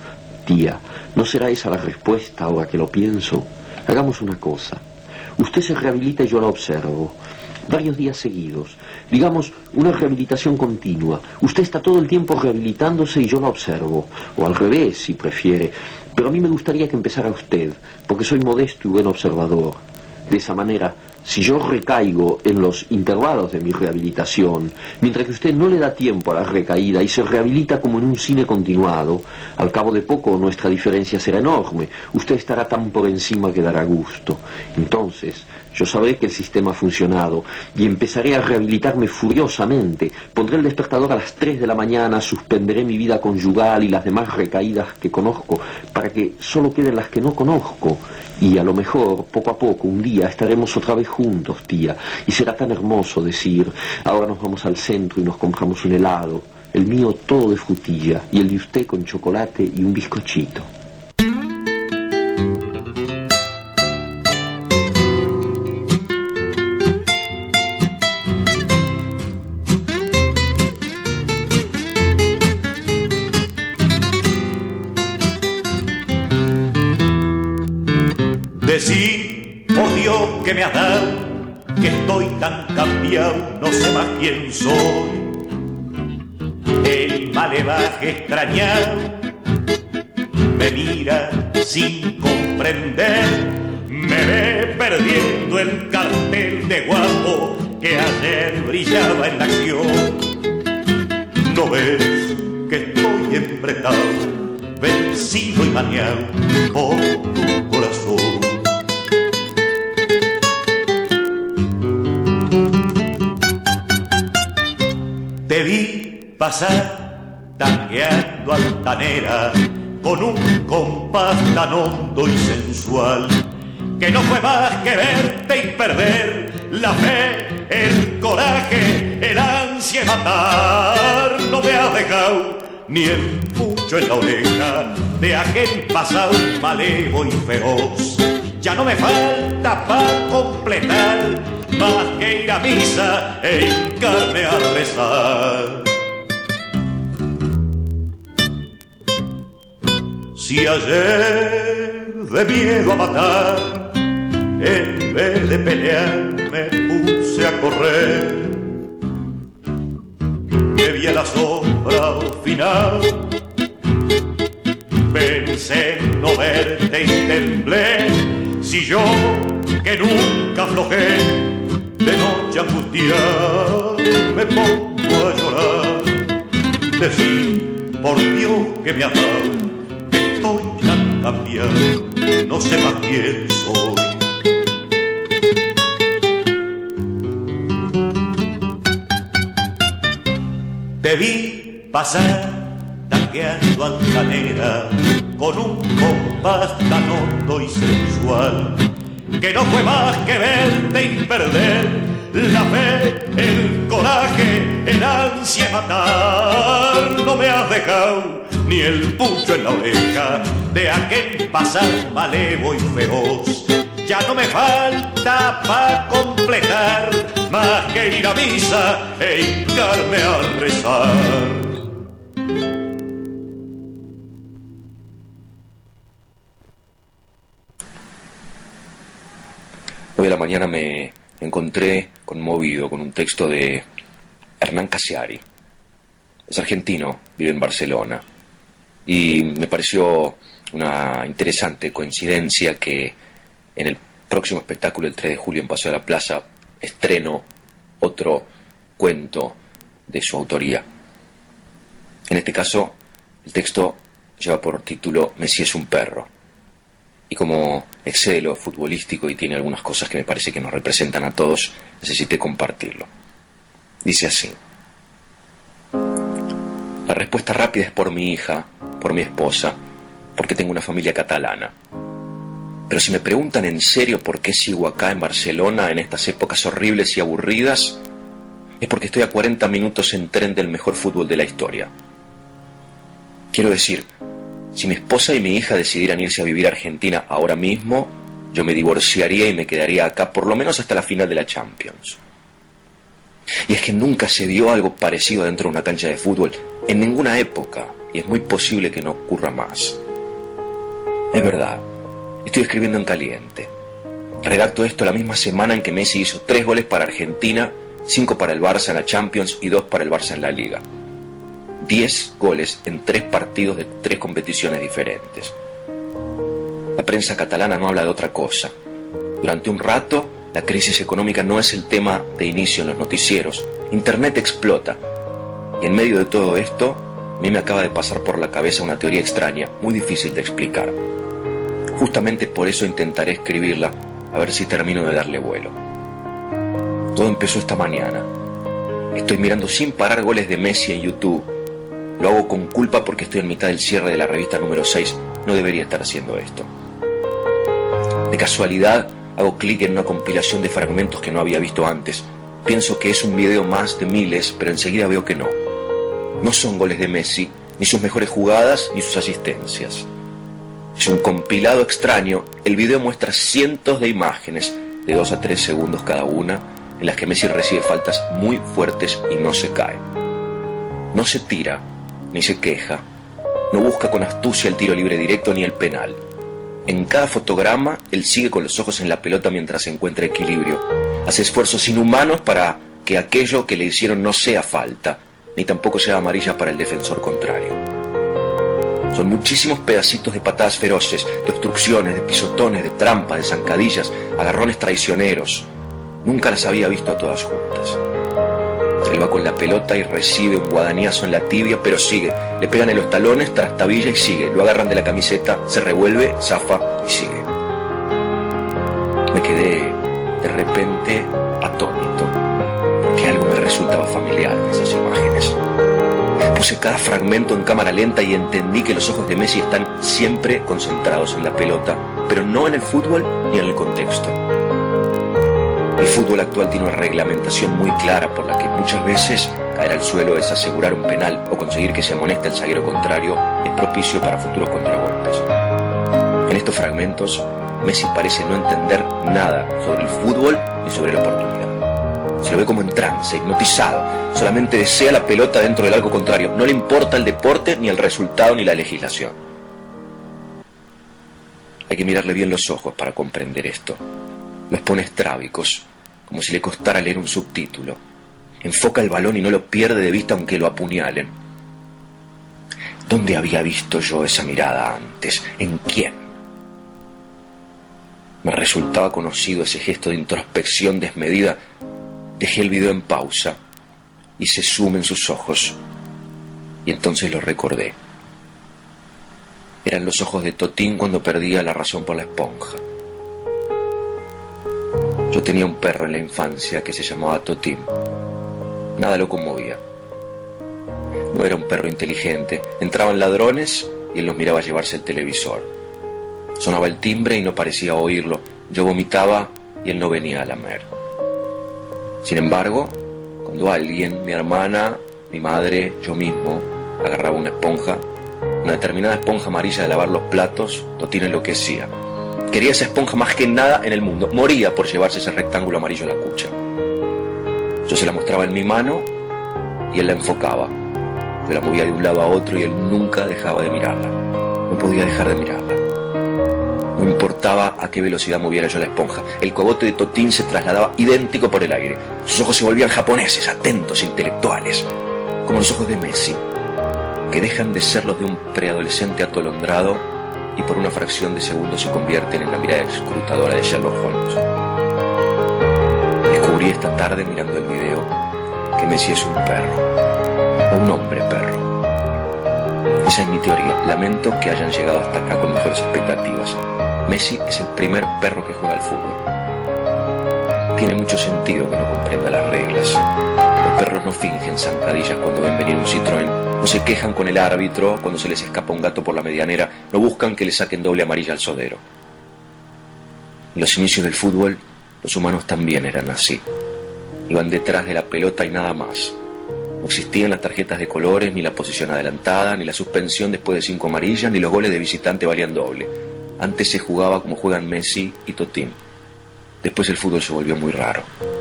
Tía, ¿no será esa la respuesta ahora que lo pienso? Hagamos una cosa. Usted se rehabilita y yo la observo. Varios días seguidos, digamos una rehabilitación continua. Usted está todo el tiempo rehabilitándose y yo la observo, o al revés si prefiere, pero a mí me gustaría que empezara usted, porque soy modesto y buen observador. De esa manera, si yo recaigo en los intervalos de mi rehabilitación, mientras que usted no le da tiempo a la recaída y se rehabilita como en un cine continuado, al cabo de poco nuestra diferencia será enorme. Usted estará tan por encima que dará gusto. Entonces, yo sabré que el sistema ha funcionado y empezaré a rehabilitarme furiosamente. Pondré el despertador a las tres de la mañana, suspenderé mi vida conyugal y las demás recaídas que conozco para que solo queden las que no conozco. Y a lo mejor, poco a poco, un día estaremos otra vez juntos, tía, y será tan hermoso decir, ahora nos vamos al centro y nos compramos un helado, el mío todo de frutilla y el de usted con chocolate y un bizcochito. Decí, por Dios que me has dado, que estoy tan cambiado, no sé más quién soy. El malevaje extrañado me mira sin comprender, me ve perdiendo el cartel de guapo que ayer brillaba en la acción. ¿No ves que estoy embretado, vencido y maniado por tu corazón? Te vi pasar tangueando altanera con un compás tan hondo y sensual que no fue más que verte y perder la fe, el coraje, el ansia de matar. No me has dejado ni el pucho en la oreja de aquel pasado malevo y feroz. Ya no me falta para completar más que ir a misa e hincarme a rezar. Si ayer de miedo a matar, en vez de pelear me puse a correr, me vi a la sombra al final, pensé en no verte y temblé. Si yo, que nunca aflojé, de noche angustiado me pongo a llorar, decir por Dios que me has dado, estoy tan cambiado, no sé más quién soy. Te vi pasar tanqueando altanera con un compás tan hondo y sensual que no fue más que verte y perder la fe, el coraje, el ansia de matar. No me has dejado ni el pucho en la oreja de aquel pasar malevo y feroz. Ya no me falta para completar más que ir a misa e hincarme a rezar. Hoy a la mañana me encontré conmovido con un texto de Hernán Casiari. Es argentino, vive en Barcelona. Y me pareció una interesante coincidencia que en el próximo espectáculo, el tres de julio en Paseo de la Plaza, estreno otro cuento de su autoría. En este caso, el texto lleva por título Messi es un perro. Y como excede lo futbolístico y tiene algunas cosas que me parece que nos representan a todos, necesité compartirlo. Dice así: la respuesta rápida es por mi hija, por mi esposa, porque tengo una familia catalana. Pero si me preguntan en serio por qué sigo acá en Barcelona en estas épocas horribles y aburridas, es porque estoy a cuarenta minutos en tren del mejor fútbol de la historia. Quiero decir, si mi esposa y mi hija decidieran irse a vivir a Argentina ahora mismo, yo me divorciaría y me quedaría acá por lo menos hasta la final de la Champions. Y es que nunca se dio algo parecido dentro de una cancha de fútbol, en ninguna época, y es muy posible que no ocurra más. Es verdad, estoy escribiendo en caliente. Redacto esto la misma semana en que Messi hizo tres goles para Argentina, cinco para el Barça en la Champions y dos para el Barça en la Liga. Diez goles en tres partidos de tres competiciones diferentes. La prensa catalana no habla de otra cosa. Durante un rato, la crisis económica no es el tema de inicio en los noticieros. Internet explota. Y en medio de todo esto, a mí me acaba de pasar por la cabeza una teoría extraña, muy difícil de explicar. Justamente por eso intentaré escribirla, a ver si termino de darle vuelo. Todo empezó esta mañana. Estoy mirando sin parar goles de Messi en YouTube. Lo hago con culpa porque estoy en mitad del cierre de la revista número seis. No debería estar haciendo esto. De casualidad, hago clic en una compilación de fragmentos que no había visto antes. Pienso que es un video más de miles, pero enseguida veo que no. No son goles de Messi, ni sus mejores jugadas, ni sus asistencias. Es un compilado extraño. El video muestra cientos de imágenes, de dos a tres segundos cada una, en las que Messi recibe faltas muy fuertes y no se cae. No se tira, ni se queja, no busca con astucia el tiro libre directo ni el penal. En cada fotograma, él sigue con los ojos en la pelota mientras encuentra equilibrio. Hace esfuerzos inhumanos para que aquello que le hicieron no sea falta, ni tampoco sea amarilla para el defensor contrario. Son muchísimos pedacitos de patadas feroces, de obstrucciones, de pisotones, de trampas, de zancadillas, agarrones traicioneros. Nunca las había visto a todas juntas. Él va con la pelota y recibe un guadañazo en la tibia, pero sigue. Le pegan en los talones, trastabilla y sigue. Lo agarran de la camiseta, se revuelve, zafa y sigue. Me quedé de repente atónito, porque algo me resultaba familiar en esas imágenes. Puse cada fragmento en cámara lenta y entendí que los ojos de Messi están siempre concentrados en la pelota, pero no en el fútbol ni en el contexto. El fútbol actual tiene una reglamentación muy clara por la que muchas veces caer al suelo es asegurar un penal o conseguir que se amoneste al zaguero contrario es propicio para futuros contragolpes. En estos fragmentos, Messi parece no entender nada sobre el fútbol ni sobre la oportunidad. Se lo ve como en trance, hipnotizado. Solamente desea la pelota dentro del arco contrario. No le importa el deporte, ni el resultado, ni la legislación. Hay que mirarle bien los ojos para comprender esto. Los pone estrábicos, como si le costara leer un subtítulo. Enfoca el balón y no lo pierde de vista aunque lo apuñalen. ¿Dónde había visto yo esa mirada antes? ¿En quién? Me resultaba conocido ese gesto de introspección desmedida. Dejé el video en pausa, hice zoom en sus ojos y entonces lo recordé. Eran los ojos de Totín cuando perdía la razón por la esponja. Yo tenía un perro en la infancia que se llamaba Totín. Nada lo conmovía. No era un perro inteligente. Entraban ladrones y él los miraba llevarse el televisor. Sonaba el timbre y no parecía oírlo. Yo vomitaba y él no venía a lamer. Sin embargo, cuando alguien, mi hermana, mi madre, yo mismo, agarraba una esponja, una determinada esponja amarilla de lavar los platos, Totín enloquecía. Quería esa esponja más que nada en el mundo. Moría por llevarse ese rectángulo amarillo a la cucha. Yo se la mostraba en mi mano y él la enfocaba. Yo la movía de un lado a otro y él nunca dejaba de mirarla. No podía dejar de mirarla. No importaba a qué velocidad moviera yo la esponja. El cogote de Totín se trasladaba idéntico por el aire. Sus ojos se volvían japoneses, atentos, intelectuales. Como los ojos de Messi, que dejan de ser los de un preadolescente atolondrado y por una fracción de segundo se convierten en la mirada escrutadora de Sherlock Holmes. Descubrí esta tarde mirando el video que Messi es un perro, o un hombre perro. Esa es mi teoría. Lamento que hayan llegado hasta acá con mejores expectativas. Messi es el primer perro que juega al fútbol. Tiene mucho sentido que no comprenda las reglas. Los perros no fingen zancadillas cuando ven venir un Citroën, no se quejan con el árbitro cuando se les escapa un gato por la medianera, no buscan que le saquen doble amarilla al sodero. En los inicios del fútbol, los humanos también eran así. Iban detrás de la pelota y nada más. No existían las tarjetas de colores, ni la posición adelantada, ni la suspensión después de cinco amarillas, ni los goles de visitante valían doble. Antes se jugaba como juegan Messi y Totín. Después el fútbol se volvió muy raro.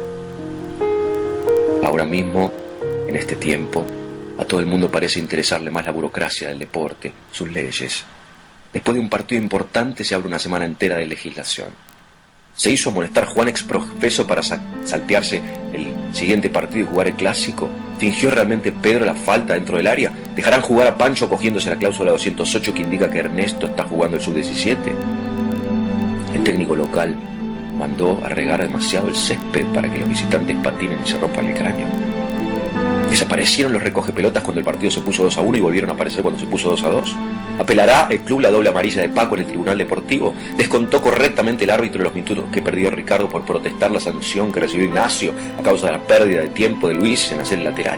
Ahora mismo, en este tiempo, a todo el mundo parece interesarle más la burocracia del deporte, sus leyes. Después de un partido importante se abre una semana entera de legislación. ¿Se hizo amonestar Juan exprofeso para sa- saltearse el siguiente partido y jugar el clásico? ¿Fingió realmente Pedro la falta dentro del área? ¿Dejarán jugar a Pancho cogiéndose la cláusula doscientos ocho que indica que Ernesto está jugando el sub diecisiete? El técnico local mandó a regar demasiado el césped para que los visitantes patinen y se rompan el cráneo. ¿Desaparecieron los recogepelotas cuando el partido se puso dos a uno y volvieron a aparecer cuando se puso dos a dos? ¿Apelará el club la doble amarilla de Paco en el Tribunal Deportivo? ¿Descontó correctamente el árbitro los minutos que perdió Ricardo por protestar la sanción que recibió Ignacio a causa de la pérdida de tiempo de Luis en hacer el lateral?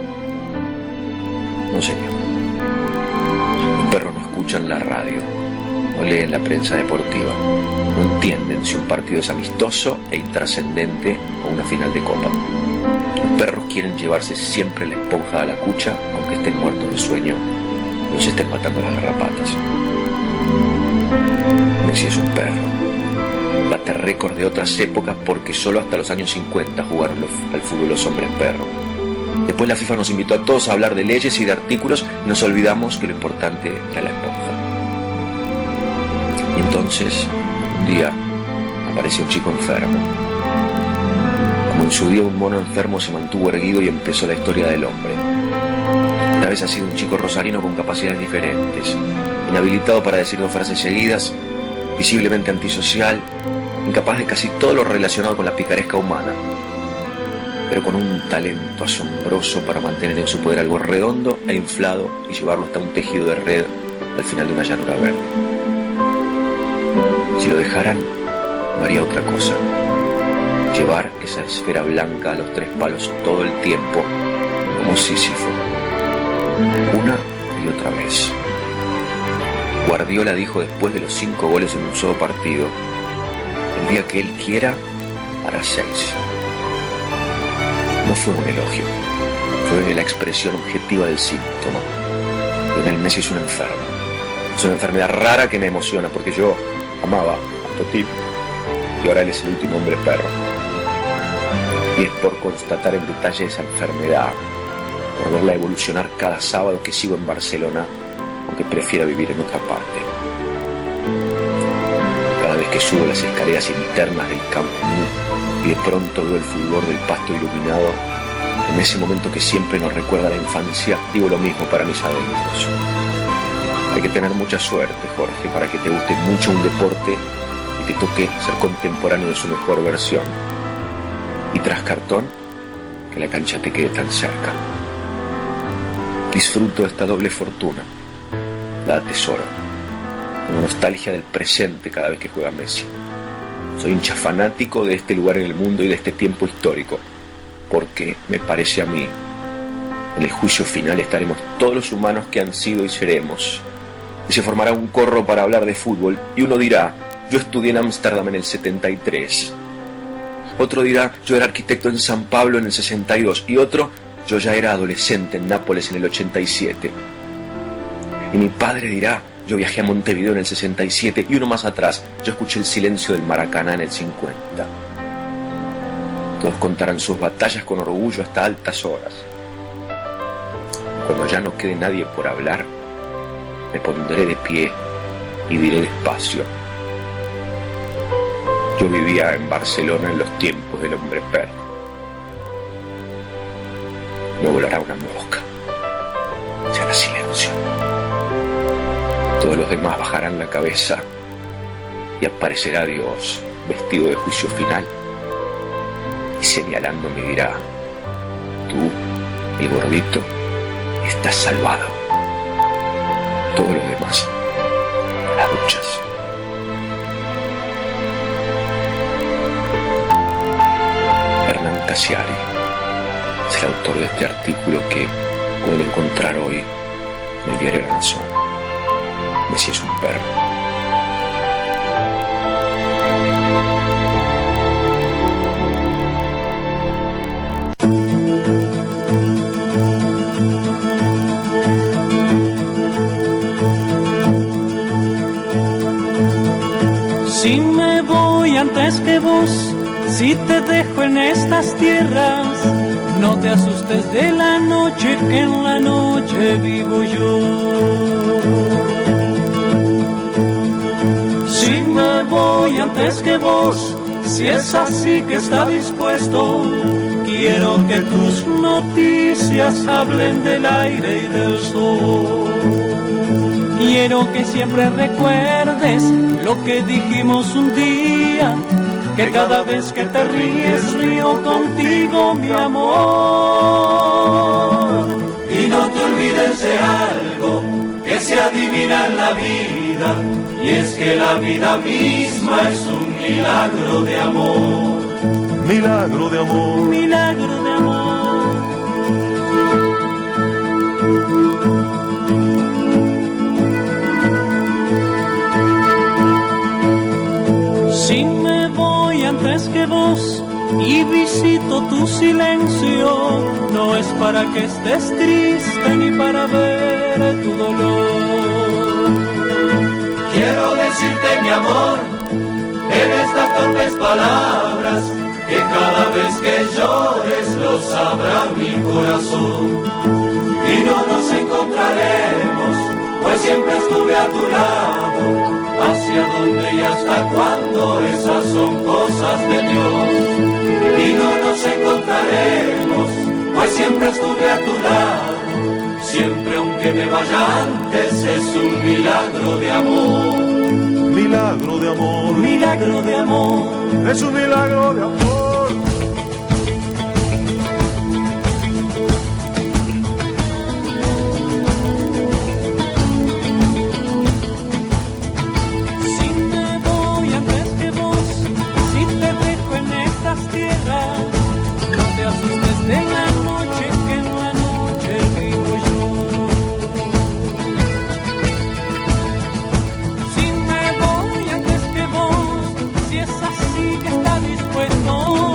No, señor. Los perros no escuchan la radio, no leen la prensa deportiva, no entienden si un partido es amistoso e intrascendente o una final de copa. Los perros quieren llevarse siempre la esponja a la cucha, aunque estén muertos de sueño o se estén matando las garrapatas. Messi es un perro. Bate récord de otras épocas porque solo hasta los años cincuenta jugaron los, al fútbol los hombres perros. Después la FIFA nos invitó a todos a hablar de leyes y de artículos y nos olvidamos que lo importante era la esponja. Y entonces, un día, apareció un chico enfermo. Como en su día un mono enfermo se mantuvo erguido y empezó la historia del hombre. Esta vez ha sido un chico rosarino con capacidades diferentes, inhabilitado para decir dos frases seguidas, visiblemente antisocial, incapaz de casi todo lo relacionado con la picaresca humana, pero con un talento asombroso para mantener en su poder algo redondo e inflado y llevarlo hasta un tejido de red al final de una llanura verde. Si lo dejaran, no haría otra cosa. Llevar esa esfera blanca a los tres palos todo el tiempo, como Sísifo, una y otra vez. Guardiola dijo después de los cinco goles en un solo partido: el día que él quiera, Aracelis. No fue un elogio, fue la expresión objetiva del síntoma. Lionel Messi es un enfermo. Es una enfermedad rara que me emociona porque yo amaba a Totip y ahora él es el último hombre perro. Y es por constatar en detalle esa enfermedad, por verla evolucionar cada sábado que sigo en Barcelona, aunque prefiera vivir en otra parte. Cada vez que subo las escaleras internas del Camp Nou y de pronto veo el fulgor del pasto iluminado, en ese momento que siempre nos recuerda la infancia, digo lo mismo para mis adentros. Hay que tener mucha suerte, Jorge, para que te guste mucho un deporte y te toque ser contemporáneo de su mejor versión. Y tras cartón, que la cancha te quede tan cerca. Disfruto de esta doble fortuna. La atesoro. Tengo nostalgia del presente cada vez que juega Messi. Soy hincha fanático de este lugar en el mundo y de este tiempo histórico. Porque, me parece a mí, en el juicio final estaremos todos los humanos que han sido y seremos. Y se formará un corro para hablar de fútbol y uno dirá, yo estudié en Ámsterdam en el setenta y tres. Otro dirá, yo era arquitecto en San Pablo en el sesenta y dos. Y otro, yo ya era adolescente en Nápoles en el ochenta y siete. Y mi padre dirá, yo viajé a Montevideo en el sesenta y siete. Y uno más atrás, yo escuché el silencio del Maracaná en el cincuenta. Todos contarán sus batallas con orgullo hasta altas horas. Cuando ya no quede nadie por hablar, me pondré de pie y diré despacio. Yo vivía en Barcelona en los tiempos del hombre perro. No volará una mosca. Se hará silencio. Todos los demás bajarán la cabeza y aparecerá Dios vestido de juicio final y señalando me dirá, tú, el gordito, estás salvado. Todos los demás, a las duchas. Hernán Cassiari es el autor de este artículo que pueden encontrar hoy en el diario La Nación. Messi es un perro. Si me voy antes que vos, si te dejo en estas tierras, no te asustes de la noche, que en la noche vivo yo. Si me voy antes que vos, si es así que está dispuesto, quiero que tus noticias hablen del aire y del sol. Quiero que siempre recuerdes lo que dijimos un día, que cada vez que te ríes río contigo, mi amor. Y no te olvides de algo que se adivina en la vida, y es que la vida misma es un milagro de amor. Milagro de amor. Milagro de amor. Si me voy antes que vos y visito tu silencio, no es para que estés triste ni para ver tu dolor. Quiero decirte, mi amor, en estas torpes palabras, que cada vez que llores lo sabrá mi corazón. Y no nos encontraremos, pues siempre estuve a tu lado. Hacia dónde y hasta cuándo, esas son cosas de Dios. Y no nos encontraremos, pues siempre estuve a tu lado. Siempre aunque me vaya antes, es un milagro de amor. Milagro de amor. Milagro de amor. Es un milagro de amor. Si me voy antes que vos, si es así que está dispuesto,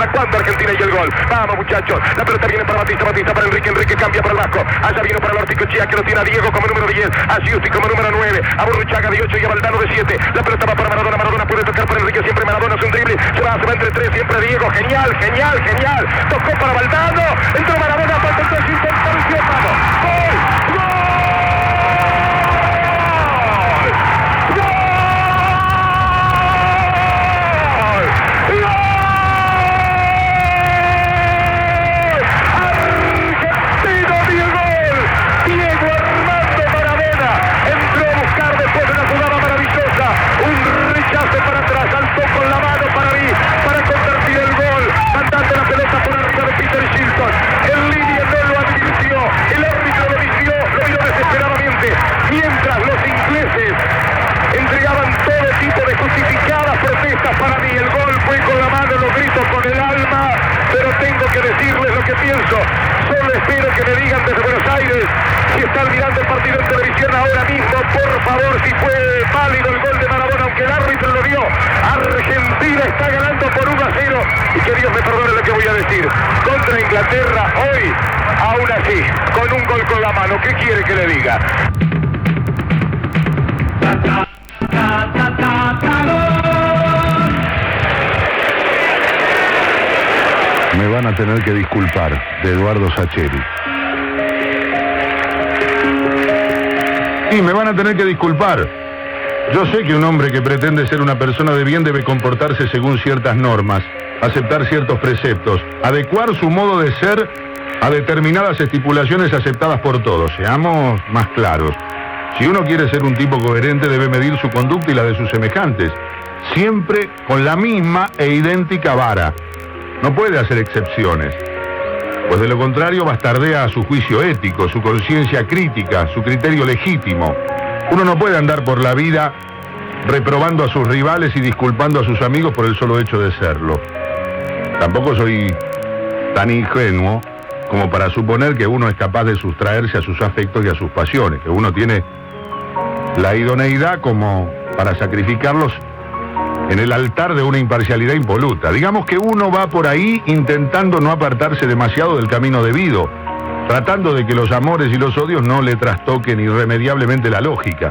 ¿Hasta cuándo Argentina y el gol? Vamos, muchachos. La pelota viene para Batista, Batista para Enrique, Enrique cambia para el Vasco. Allá vino para el Orticochea, que lo tiene a Diego como número diez, a Giusti como número nueve, a Burruchaga de ocho y a Valdano de siete. La pelota va para Maradona, Maradona puede tocar para Enrique, siempre Maradona hace un drible, se va, se va entre tres, siempre Diego, genial, genial, genial. Tocó para Valdano, entró Maradona, para el tres, intentaron, vamos. ¡Gol! ¡Gol! Para mí el gol fue con la mano, lo grito con el alma, pero tengo que decirles lo que pienso. Solo espero que me digan desde Buenos Aires si están mirando el partido en televisión ahora mismo, por favor, si fue válido el gol de Maradona, aunque el árbitro lo vio. Argentina está ganando por uno a cero y que Dios me perdone lo que voy a decir. Contra Inglaterra hoy, aún así, con un gol con la mano, ¿qué quiere que le diga? Me van a tener que disculpar, de Eduardo Sacheri. Sí, me van a tener que disculpar. Yo sé que un hombre que pretende ser una persona de bien debe comportarse según ciertas normas, aceptar ciertos preceptos, adecuar su modo de ser a determinadas estipulaciones aceptadas por todos. Seamos más claros. Si uno quiere ser un tipo coherente, debe medir su conducta y la de sus semejantes, siempre con la misma e idéntica vara. No puede hacer excepciones, pues de lo contrario bastardea su juicio ético, su conciencia crítica, su criterio legítimo. Uno no puede andar por la vida reprobando a sus rivales y disculpando a sus amigos por el solo hecho de serlo. Tampoco soy tan ingenuo como para suponer que uno es capaz de sustraerse a sus afectos y a sus pasiones, que uno tiene la idoneidad como para sacrificarlos en el altar de una imparcialidad impoluta. Digamos que uno va por ahí intentando no apartarse demasiado del camino debido, tratando de que los amores y los odios no le trastoquen irremediablemente la lógica.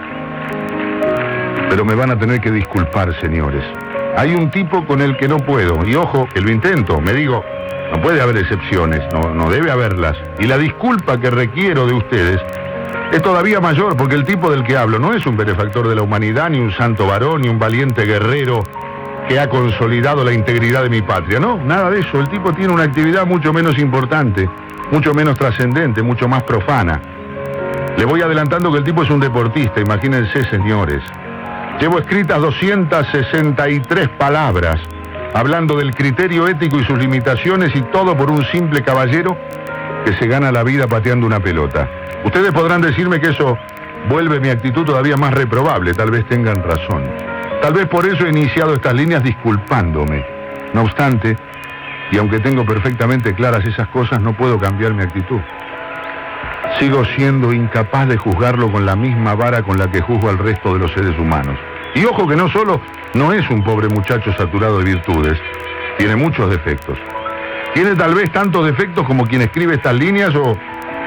Pero me van a tener que disculpar, señores. Hay un tipo con el que no puedo, y ojo, que lo intento, me digo, no puede haber excepciones, no, no debe haberlas. Y la disculpa que requiero de ustedes es todavía mayor, porque el tipo del que hablo no es un benefactor de la humanidad, ni un santo varón, ni un valiente guerrero que ha consolidado la integridad de mi patria. No, nada de eso. El tipo tiene una actividad mucho menos importante, mucho menos trascendente, mucho más profana. Le voy adelantando que el tipo es un deportista, imagínense, señores. Llevo escritas doscientas sesenta y tres palabras, hablando del criterio ético y sus limitaciones, y todo por un simple caballero que se gana la vida pateando una pelota. Ustedes podrán decirme que eso vuelve mi actitud todavía más reprobable, tal vez tengan razón. Tal vez por eso he iniciado estas líneas disculpándome. No obstante, y aunque tengo perfectamente claras esas cosas, no puedo cambiar mi actitud. Sigo siendo incapaz de juzgarlo con la misma vara con la que juzgo al resto de los seres humanos. Y ojo que no solo no es un pobre muchacho saturado de virtudes, tiene muchos defectos. Tiene tal vez tantos defectos como quien escribe estas líneas o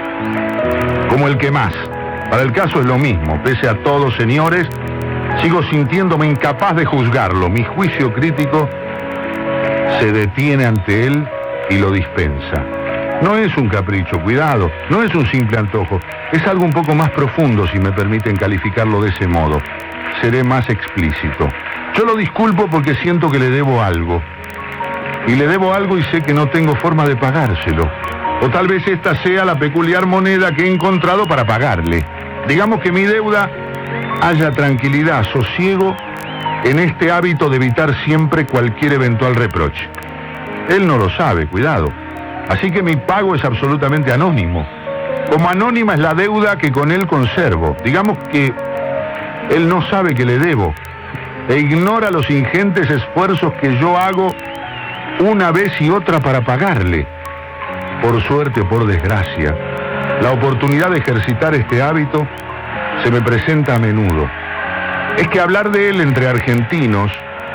como el que más. Para el caso es lo mismo. Pese a todo, señores, sigo sintiéndome incapaz de juzgarlo. Mi juicio crítico se detiene ante él y lo dispensa. No es un capricho, cuidado, no es un simple antojo. Es algo un poco más profundo, si me permiten calificarlo de ese modo. Seré más explícito. Yo lo disculpo porque siento que le debo algo. Y le debo algo y sé que no tengo forma de pagárselo. O tal vez esta sea la peculiar moneda que he encontrado para pagarle. Digamos que mi deuda haya tranquilidad, sosiego en este hábito de evitar siempre cualquier eventual reproche. Él no lo sabe, cuidado. Así que mi pago es absolutamente anónimo. Como anónima es la deuda que con él conservo. Digamos que él no sabe que le debo e ignora los ingentes esfuerzos que yo hago una vez y otra para pagarle. Por suerte o por desgracia, la oportunidad de ejercitar este hábito se me presenta a menudo. Es que hablar de él entre argentinos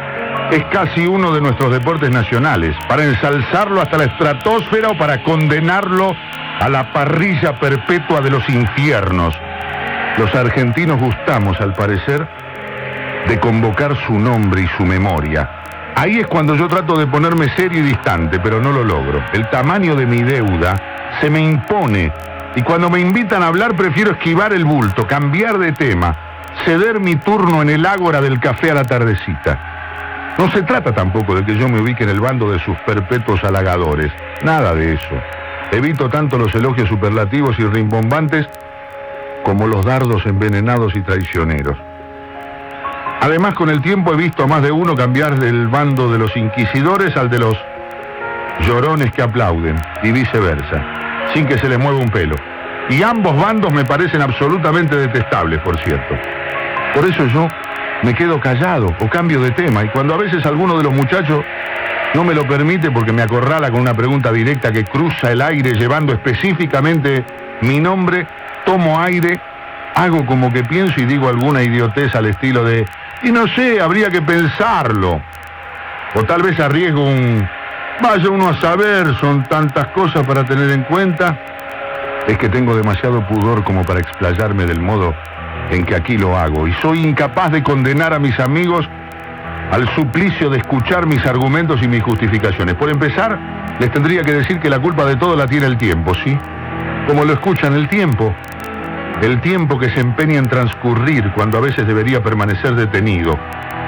es casi uno de nuestros deportes nacionales, para ensalzarlo hasta la estratosfera o para condenarlo a la parrilla perpetua de los infiernos. Los argentinos gustamos, al parecer, de convocar su nombre y su memoria. Ahí es cuando yo trato de ponerme serio y distante, pero no lo logro. El tamaño de mi deuda se me impone, y cuando me invitan a hablar prefiero esquivar el bulto, cambiar de tema, ceder mi turno en el ágora del café a la tardecita. No se trata tampoco de que yo me ubique en el bando de sus perpetuos halagadores. Nada de eso. Evito tanto los elogios superlativos y rimbombantes como los dardos envenenados y traicioneros. Además, con el tiempo he visto a más de uno cambiar del bando de los inquisidores al de los llorones que aplauden, y viceversa, sin que se les mueva un pelo. Y ambos bandos me parecen absolutamente detestables, por cierto. Por eso yo me quedo callado o cambio de tema, y cuando a veces alguno de los muchachos no me lo permite porque me acorrala con una pregunta directa que cruza el aire llevando específicamente mi nombre, tomo aire, hago como que pienso y digo alguna idiotez al estilo de y no sé, habría que pensarlo. O tal vez arriesgo un vaya uno a saber, son tantas cosas para tener en cuenta. Es que tengo demasiado pudor como para explayarme del modo en que aquí lo hago, y soy incapaz de condenar a mis amigos al suplicio de escuchar mis argumentos y mis justificaciones. Por empezar, les tendría que decir que la culpa de todo la tiene el tiempo, ¿sí? Como lo escuchan, el tiempo. El tiempo que se empeña en transcurrir cuando a veces debería permanecer detenido.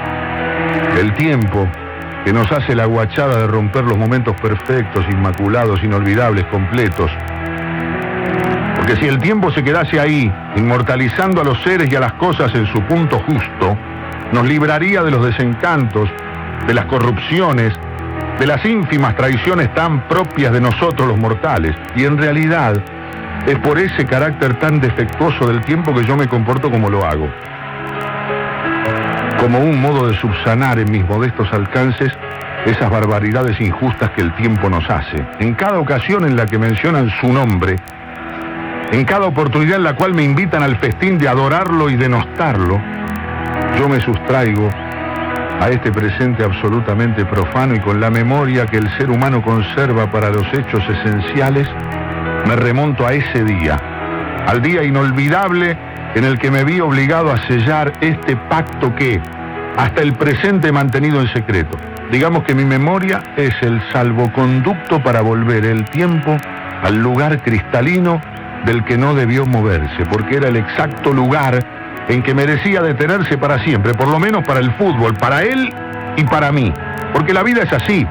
El tiempo que nos hace la guachada de romper los momentos perfectos, inmaculados, inolvidables, completos. Porque si el tiempo se quedase ahí, inmortalizando a los seres y a las cosas en su punto justo, nos libraría de los desencantos, de las corrupciones, de las ínfimas traiciones tan propias de nosotros los mortales. Y en realidad es por ese carácter tan defectuoso del tiempo que yo me comporto como lo hago. Como un modo de subsanar en mis modestos alcances esas barbaridades injustas que el tiempo nos hace. En cada ocasión en la que mencionan su nombre, en cada oportunidad en la cual me invitan al festín de adorarlo y denostarlo, yo me sustraigo a este presente absolutamente profano y con la memoria que el ser humano conserva para los hechos esenciales, me remonto a ese día, al día inolvidable en el que me vi obligado a sellar este pacto que, hasta el presente, he mantenido en secreto. Digamos que mi memoria es el salvoconducto para volver el tiempo al lugar cristalino del que no debió moverse, porque era el exacto lugar en que merecía detenerse para siempre, por lo menos para el fútbol, para él y para mí, porque la vida es así.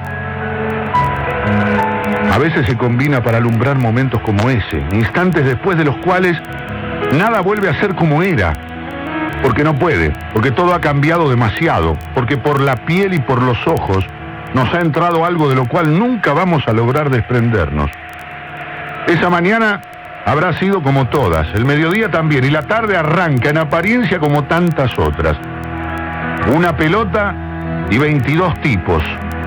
A veces se combina para alumbrar momentos como ese, instantes después de los cuales nada vuelve a ser como era, porque no puede, porque todo ha cambiado demasiado, porque por la piel y por los ojos nos ha entrado algo de lo cual nunca vamos a lograr desprendernos. Esa mañana habrá sido como todas, el mediodía también, y la tarde arranca en apariencia como tantas otras. Una pelota y veintidós tipos.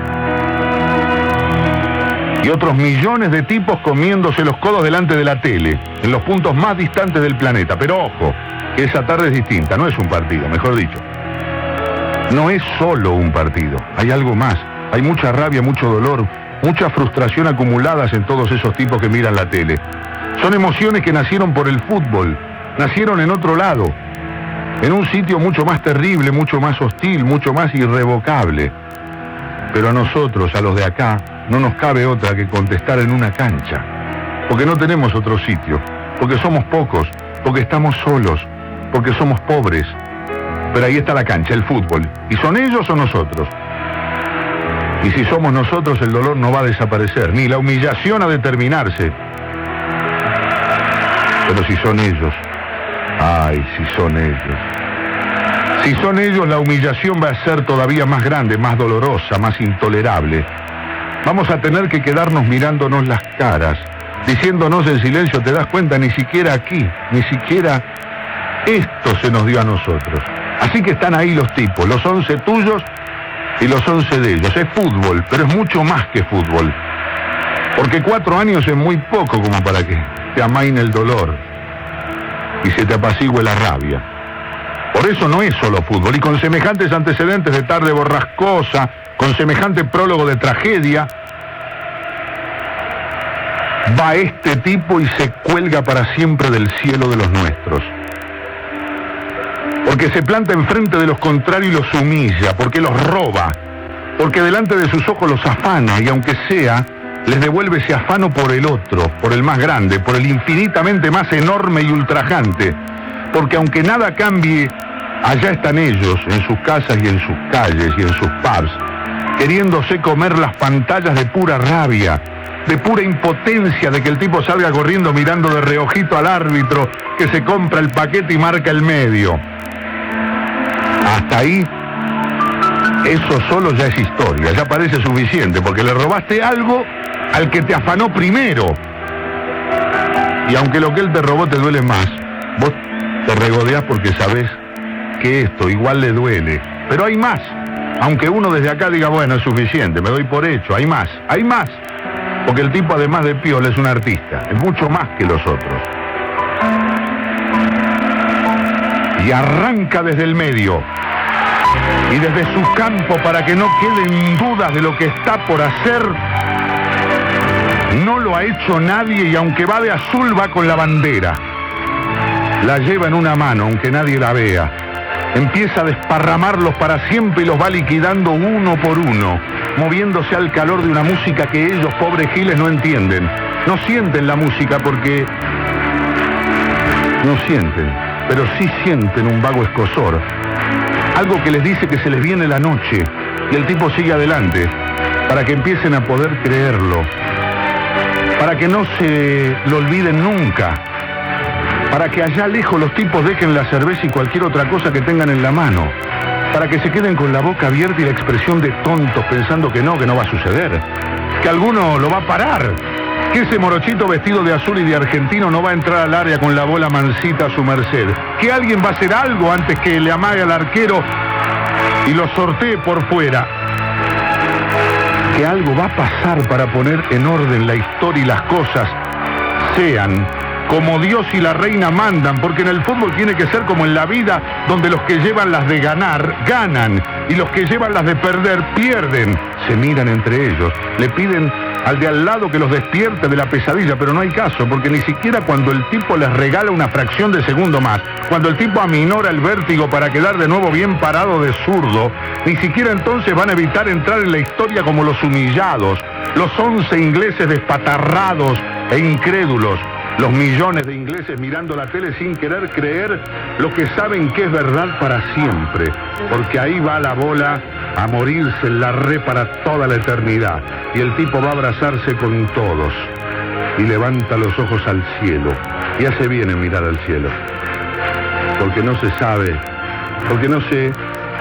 Y otros millones de tipos comiéndose los codos delante de la tele, en los puntos más distantes del planeta. Pero ojo, que esa tarde es distinta, no es un partido, mejor dicho. No es solo un partido, hay algo más. Hay mucha rabia, mucho dolor, mucha frustración acumuladas en todos esos tipos que miran la tele. Son emociones que nacieron por el fútbol, nacieron en otro lado, en un sitio mucho más terrible, mucho más hostil, mucho más irrevocable. Pero a nosotros, a los de acá, no nos cabe otra que contestar en una cancha, porque no tenemos otro sitio, porque somos pocos, porque estamos solos, porque somos pobres. Pero ahí está la cancha, el fútbol, y son ellos o nosotros. Y si somos nosotros, el dolor no va a desaparecer, ni la humillación a determinarse. Pero si son ellos, ay, si son ellos. Si son ellos, la humillación va a ser todavía más grande, más dolorosa, más intolerable. Vamos a tener que quedarnos mirándonos las caras, diciéndonos en silencio, ¿te das cuenta? Ni siquiera aquí, ni siquiera esto se nos dio a nosotros. Así que están ahí los tipos, los once tuyos y los once de ellos. Es fútbol, pero es mucho más que fútbol. Porque cuatro años es muy poco como para que te amaine el dolor y se te apacigüe la rabia. Por eso no es solo fútbol. Y con semejantes antecedentes de tarde borrascosa, con semejante prólogo de tragedia, va este tipo y se cuelga para siempre del cielo de los nuestros. Porque se planta enfrente de los contrarios y los humilla, porque los roba, porque delante de sus ojos los afana, y aunque sea, les devuelve ese afano por el otro, por el más grande, por el infinitamente más enorme y ultrajante. Porque aunque nada cambie, allá están ellos, en sus casas y en sus calles y en sus pubs, queriéndose comer las pantallas de pura rabia, de pura impotencia de que el tipo salga corriendo mirando de reojito al árbitro que se compra el paquete y marca el medio. Hasta ahí, eso solo ya es historia, ya parece suficiente, porque le robaste algo al que te afanó primero. Y aunque lo que él te robó te duele más, vos te regodeás porque sabés que esto igual le duele. Pero hay más. Aunque uno desde acá diga, bueno, es suficiente, me doy por hecho, hay más, hay más. Porque el tipo, además de piola, es un artista, es mucho más que los otros. Y arranca desde el medio. Y desde su campo, para que no queden dudas de lo que está por hacer, no lo ha hecho nadie, y aunque va de azul, va con la bandera. La lleva en una mano, aunque nadie la vea. Empieza a desparramarlos para siempre y los va liquidando uno por uno, moviéndose al calor de una música que ellos, pobres giles, no entienden. No sienten la música porque... No sienten, pero sí sienten un vago escozor. Algo que les dice que se les viene la noche, y el tipo sigue adelante, para que empiecen a poder creerlo, para que no se lo olviden nunca, para que allá lejos los tipos dejen la cerveza y cualquier otra cosa que tengan en la mano, para que se queden con la boca abierta y la expresión de tontos pensando que no, que no va a suceder, que alguno lo va a parar, que ese morochito vestido de azul y de argentino no va a entrar al área con la bola mansita a su merced, que alguien va a hacer algo antes que le amague al arquero y lo sortee por fuera, que algo va a pasar para poner en orden la historia y las cosas sean como Dios y la reina mandan, porque en el fútbol tiene que ser como en la vida, donde los que llevan las de ganar, ganan, y los que llevan las de perder, pierden. Se miran entre ellos, le piden al de al lado que los despierte de la pesadilla, pero no hay caso, porque ni siquiera cuando el tipo les regala una fracción de segundo más, cuando el tipo aminora el vértigo para quedar de nuevo bien parado de zurdo, ni siquiera entonces van a evitar entrar en la historia como los humillados, los once ingleses despatarrados e incrédulos, los millones de ingleses mirando la tele sin querer creer lo que saben que es verdad para siempre, porque ahí va la bola a morirse en la red para toda la eternidad, y el tipo va a abrazarse con todos, y levanta los ojos al cielo, y hace bien en mirar al cielo, porque no se sabe, porque no sé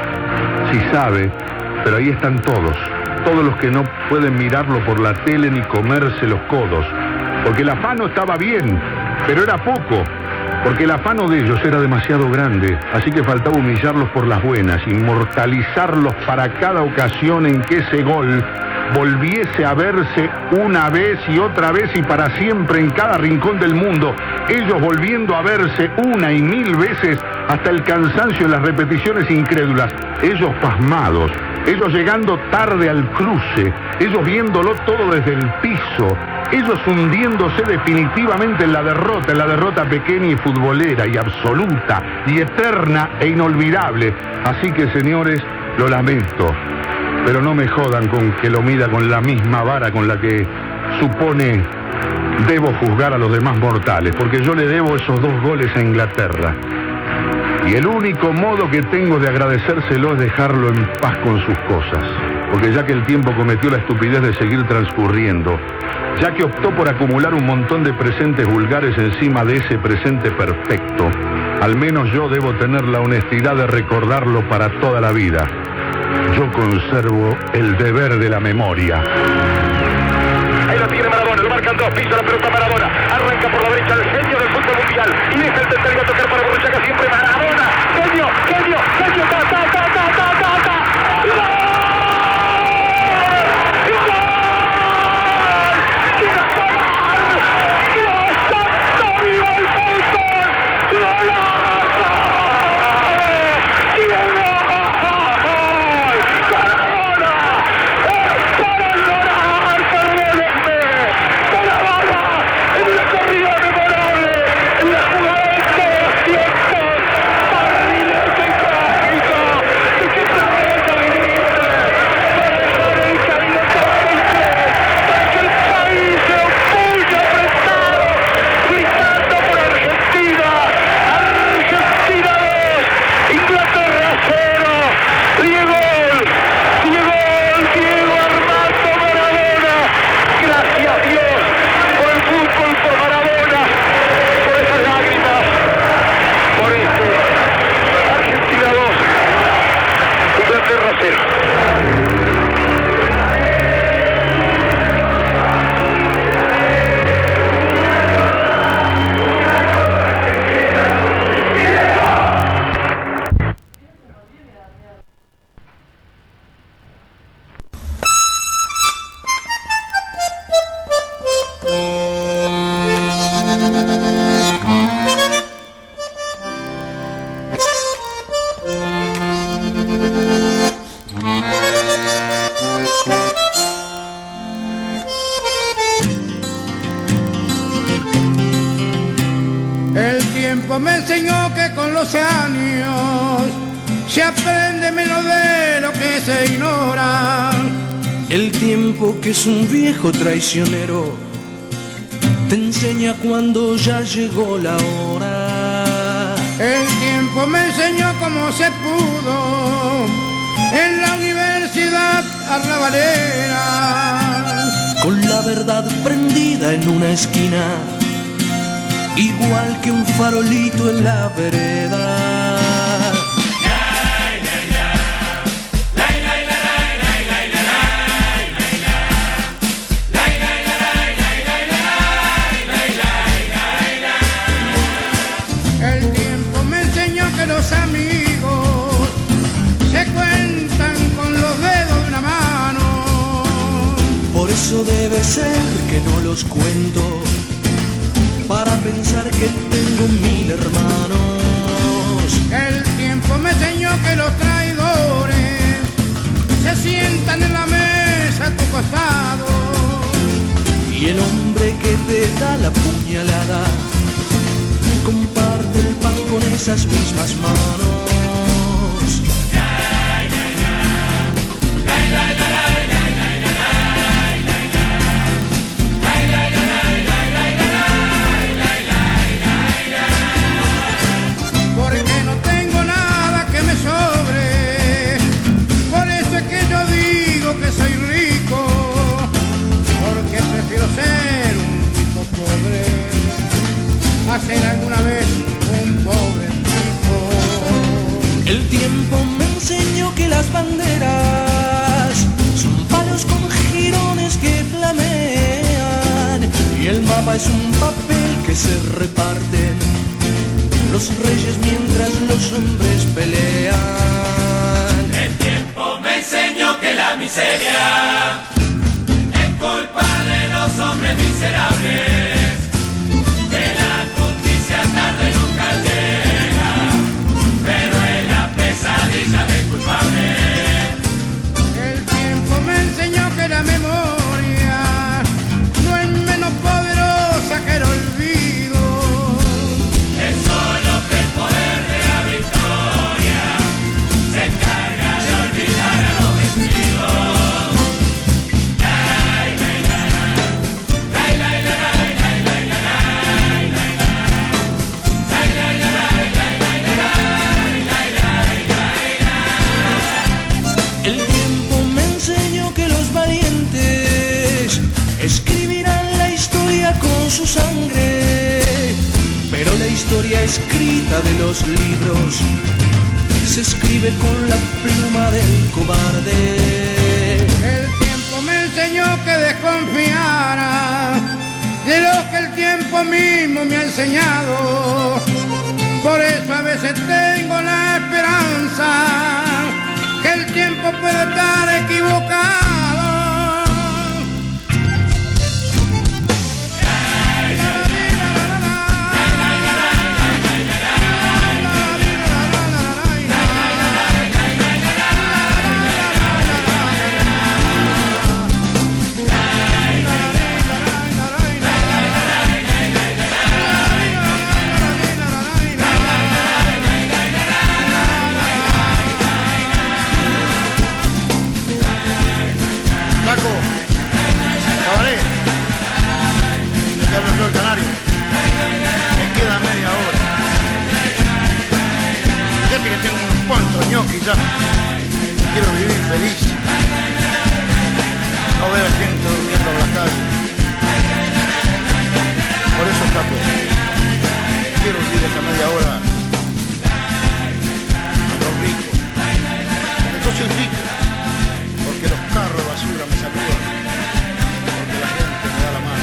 si sabe, pero ahí están todos, todos los que no pueden mirarlo por la tele ni comerse los codos, porque el afano estaba bien, pero era poco, porque el afano de ellos era demasiado grande, así que faltaba humillarlos por las buenas, inmortalizarlos para cada ocasión en que ese gol volviese a verse una vez y otra vez y para siempre en cada rincón del mundo, ellos volviendo a verse una y mil veces hasta el cansancio en las repeticiones incrédulas, ellos pasmados, ellos llegando tarde al cruce, ellos viéndolo todo desde el piso, ellos hundiéndose definitivamente en la derrota, en la derrota pequeña y futbolera y absoluta y eterna e inolvidable. Así que, señores, lo lamento, pero no me jodan con que lo mida con la misma vara con la que supone debo juzgar a los demás mortales, porque yo le debo esos dos goles a Inglaterra. Y el único modo que tengo de agradecérselo es dejarlo en paz con sus cosas, porque ya que el tiempo cometió la estupidez de seguir transcurriendo, ya que optó por acumular un montón de presentes vulgares encima de ese presente perfecto, al menos yo debo tener la honestidad de recordarlo para toda la vida. Yo conservo el deber de la memoria. Ahí lo tiene Maradona, lo marcan dos, pisa la pelota Maradona, arranca por la derecha el genio del fútbol mundial, y deja el tercero a tocar para Borruchaga, siempre Maradona, genio, genio, genio, ta, ta, ta, ta, ta, ta, ta. ¡Gol! ¡Gol! tiempo me enseñó que con los años se aprende menos de lo que se ignora. El tiempo, que es un viejo traicionero, te enseña cuando ya llegó la hora. El tiempo me enseñó cómo se pudo en la universidad arrabalera, con la verdad prendida en una esquina, igual que un farolito en la vereda. El tiempo me enseñó que los amigos se cuentan con los dedos de una mano. Por eso debe ser que no los cuento, para pensar que tengo mil hermanos. El tiempo me enseñó que los traidores se sientan en la mesa a tu costado, y el hombre que te da la puñalada comparte el pan con esas mismas manos. Porque no tengo nada que me sobre, por eso es que yo digo que soy rico, porque prefiero ser un tipo pobre a ser alguna vez un pobre tipo. El tiempo me enseñó que las banderas son palos con jirones que flamean, y el mapa es un papel que se reparten los reyes mientras los hombres pelean. El tiempo me enseñó que la miseria es culpa de los hombres miserables, que la justicia tarde nunca llega, pero es la pesadilla del culpable. El tiempo me enseñó que la memoria no es menos poderosa que el olvido. Es solo que el poder de la victoria se encarga de olvidar a los vencidos. Ay, la, la, la, la, la, la, la, la, El tiempo me enseñó que los valientes escribirán la historia con su sangre, pero la historia escrita de los libros se escribe con la pluma del cobarde. El tiempo me enseñó que desconfiara de lo que el tiempo mismo me ha enseñado. Por eso a veces tengo la esperanza que el tiempo puede estar equivocado. Paco, cabaret, te hablo yo el canario, me queda media hora. Fíjate que tengo unos cuantos ñoquis ya, quiero vivir feliz, no ver a gente durmiendo en la calle. Por eso, Paco, quiero vivir esa media hora a los ricos, porque yo soy rico, porque los carros de basura me saludan, porque la gente me da la mano.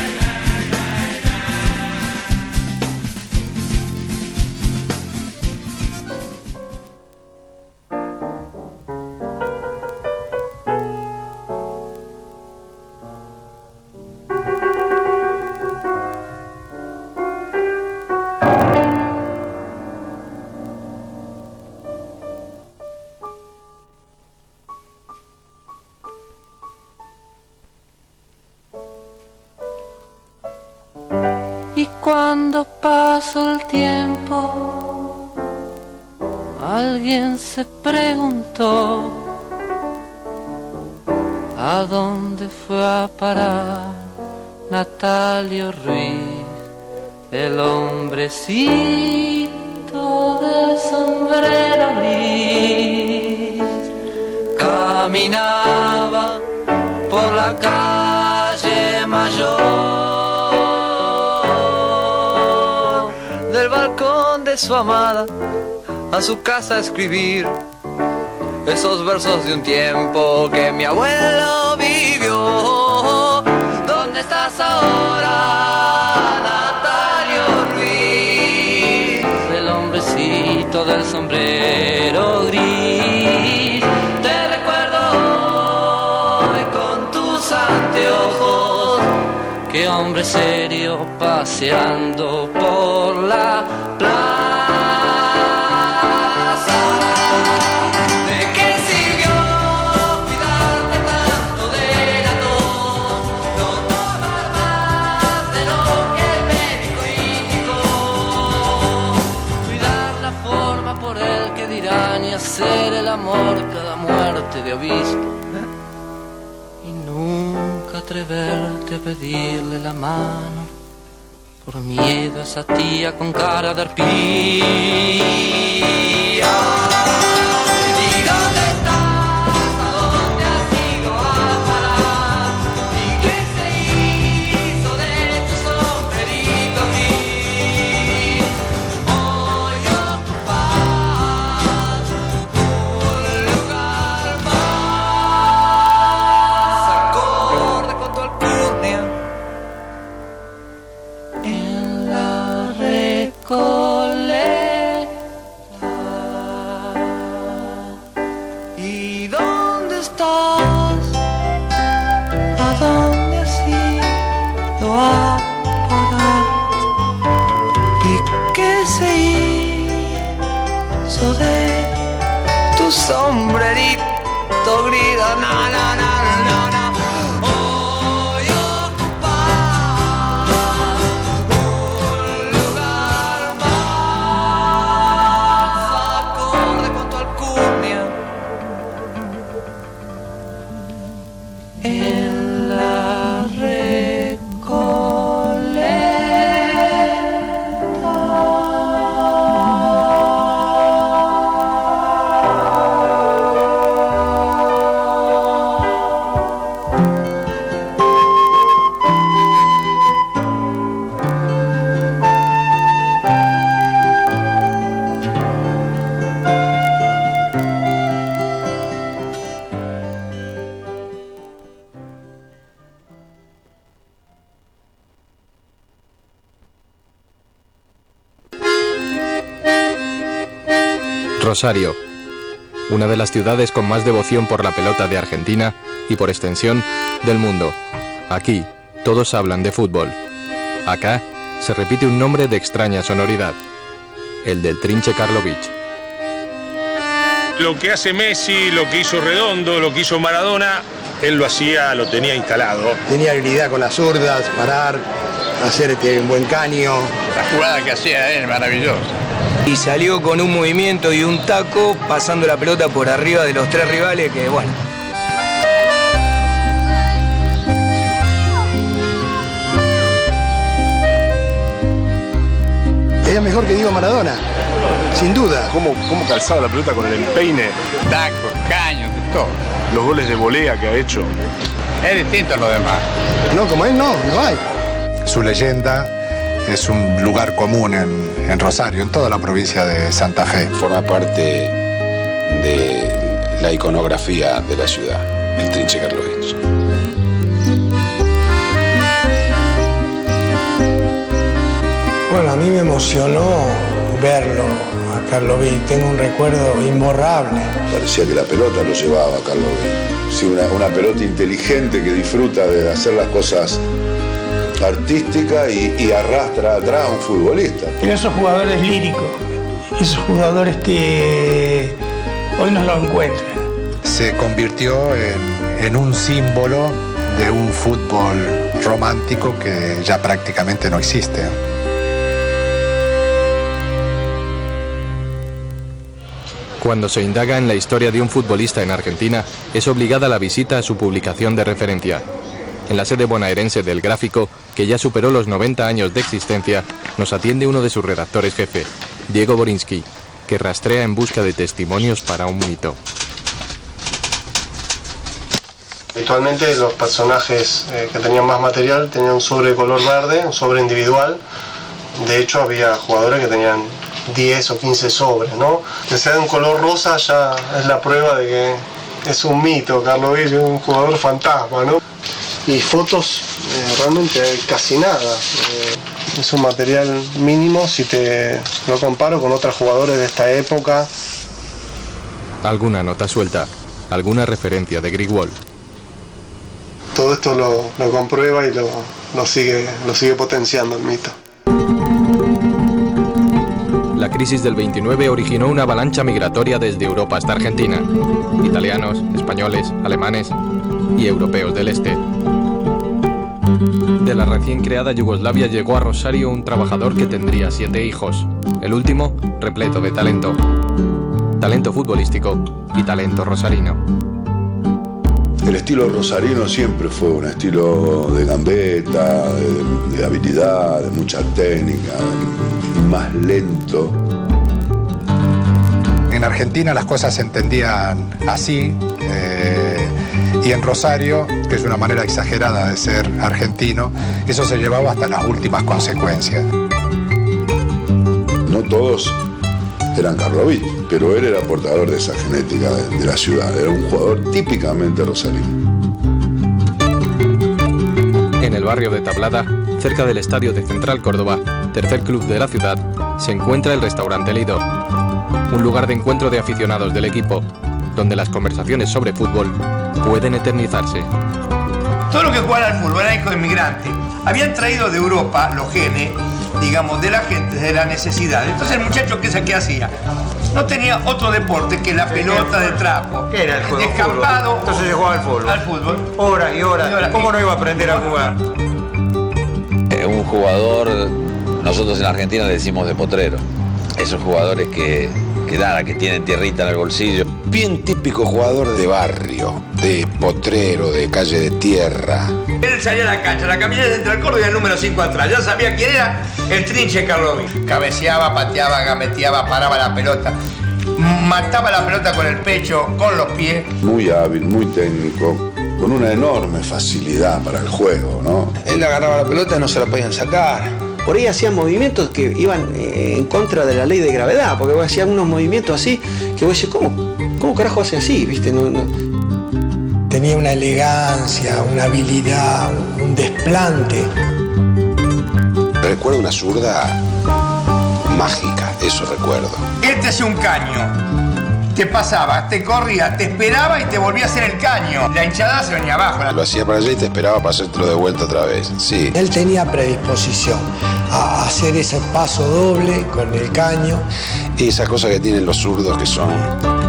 Y cuando pasó el tiempo, alguien se preguntó a dónde fue a parar Natalio Ruiz, el hombrecito del sombrero gris. Caminaba por la calle Mayor, del balcón de su amada a su casa a escribir esos versos de un tiempo que mi abuelo vivió. ¿Dónde estás ahora, Natalio Ruiz? El hombrecito del sombrero gris. Te recuerdo hoy con tus anteojos. Qué hombre serio paseando por la plaza. Hacer el amor cada muerte de obispo y nunca atreverte a pedirle la mano por miedo a esa tía con cara de arpía. ¿Y dónde estás? ¿A dónde has ido a parar? ¿Y qué se hizo de tu sombrerito gris? Hoy ocupas un lugar más acorde con tu alcurnia en la Recoleta. ¿Y dónde estás? ¿A dónde has ido a parar? ¿Y qué se hizo de tu sombrerito gris? Na, na, na, na, na. Hoy ocupas un lugar más acorde con tu alcurnia en la Rosario, una de las ciudades con más devoción por la pelota de Argentina y por extensión del mundo. Aquí todos hablan de fútbol. Acá se repite un nombre de extraña sonoridad, el del Trinche Karlovich. Lo que hace Messi, lo que hizo Redondo, lo que hizo Maradona, él lo hacía, lo tenía instalado. Tenía habilidad con las zurdas, parar, hacer este, un buen caño. La jugada que hacía él, maravillosa. Y salió con un movimiento y un taco pasando la pelota por arriba de los tres rivales que, bueno. Era mejor que Diego Maradona, sin duda. ¿Cómo, cómo calzaba la pelota con el empeine? Tacos, caños, todo. Los goles de volea que ha hecho. Es distinto a lo demás. No, como él no, no hay. Su leyenda es un lugar común en, en Rosario, en toda la provincia de Santa Fe. Forma parte de la iconografía de la ciudad, el Trinche Karlovich. Bueno, a mí me emocionó verlo a Karlovich, tengo un recuerdo imborrable. Parecía que la pelota lo llevaba a Karlovich. Sí, una, una pelota inteligente que disfruta de hacer las cosas artísticas y, y arrastra atrás a un futbolista. Pero esos jugadores líricos, esos jugadores que hoy no lo encuentran. Se convirtió en, en un símbolo de un fútbol romántico que ya prácticamente no existe. Cuando se indaga en la historia de un futbolista en Argentina, es obligada la visita a su publicación de referencia. En la sede bonaerense del Gráfico, que ya superó los noventa años de existencia, nos atiende uno de sus redactores jefe, Diego Borinsky, que rastrea en busca de testimonios para un mito. Habitualmente los personajes eh, que tenían más material tenían un sobre de color verde, un sobre individual. De hecho había jugadores que tenían diez o quince sobres, ¿no? Que sea de un color rosa ya es la prueba de que es un mito. Carlos Villa es un jugador fantasma, ¿no? Y fotos, eh, realmente casi nada. Eh, es un material mínimo si te lo comparo con otros jugadores de esta época. Alguna nota suelta, alguna referencia de Grigol. Todo esto lo, lo comprueba y lo, lo, sigue, lo sigue potenciando el mito. La crisis del veintinueve originó una avalancha migratoria desde Europa hasta Argentina. Italianos, españoles, alemanes y europeos del este. De la recién creada Yugoslavia llegó a Rosario un trabajador que tendría siete hijos. El último, repleto de talento. Talento futbolístico y talento rosarino. El estilo rosarino siempre fue un estilo de gambeta, de, de habilidad, de mucha técnica, más lento. En Argentina las cosas se entendían así, eh, y en Rosario, que es una manera exagerada de ser argentino, eso se llevaba hasta las últimas consecuencias. No todos eran Karlovich, pero él era portador de esa genética de, de la ciudad, era un jugador típicamente rosarino. En el barrio de Tablada, cerca del estadio de Central Córdoba, tercer club de la ciudad, se encuentra el restaurante Lido, un lugar de encuentro de aficionados del equipo, donde las conversaciones sobre fútbol pueden eternizarse. Todos los que jugaban al fútbol eran hijos de inmigrantes. Habían traído de Europa los genes, digamos, de la gente, de la necesidad. Entonces el muchacho, ¿qué, qué hacía? No tenía otro deporte que la pelota de trapo. ¿Qué era el juego? Descampado. Entonces se jugaba al fútbol. Al fútbol. Horas y horas. Y horas. ¿Cómo no iba a aprender a jugar? Eh, un jugador, nosotros en Argentina le decimos de potrero. Esos jugadores que, que nada, que tienen tierrita en el bolsillo. Bien típico jugador de barrio, de potrero, de calle de tierra. Él salía a la cancha, la camiseta de Central Córdoba y el número cinco atrás. Ya sabía quién era, el Trinche Karlovich. Cabeceaba, pateaba, gameteaba, paraba la pelota. Mataba la pelota con el pecho, con los pies. Muy hábil, muy técnico, con una enorme facilidad para el juego, ¿no? Él agarraba la pelota y no se la podían sacar. Por ahí hacían movimientos que iban eh, en contra de la ley de gravedad, porque hacían unos movimientos así, que vos decís, ¿cómo, cómo carajo hace así? ¿Viste? No, no. Tenía una elegancia, una habilidad, un desplante. Recuerdo una zurda mágica, eso recuerdo. Él te hacía un caño, te pasaba, te corría, te esperaba y te volvía a hacer el caño. La hinchada se venía abajo. Lo hacía para allá y te esperaba para hacértelo de vuelta otra vez, sí. Él tenía predisposición a hacer ese paso doble con el caño. Y esas cosas que tienen los zurdos que son...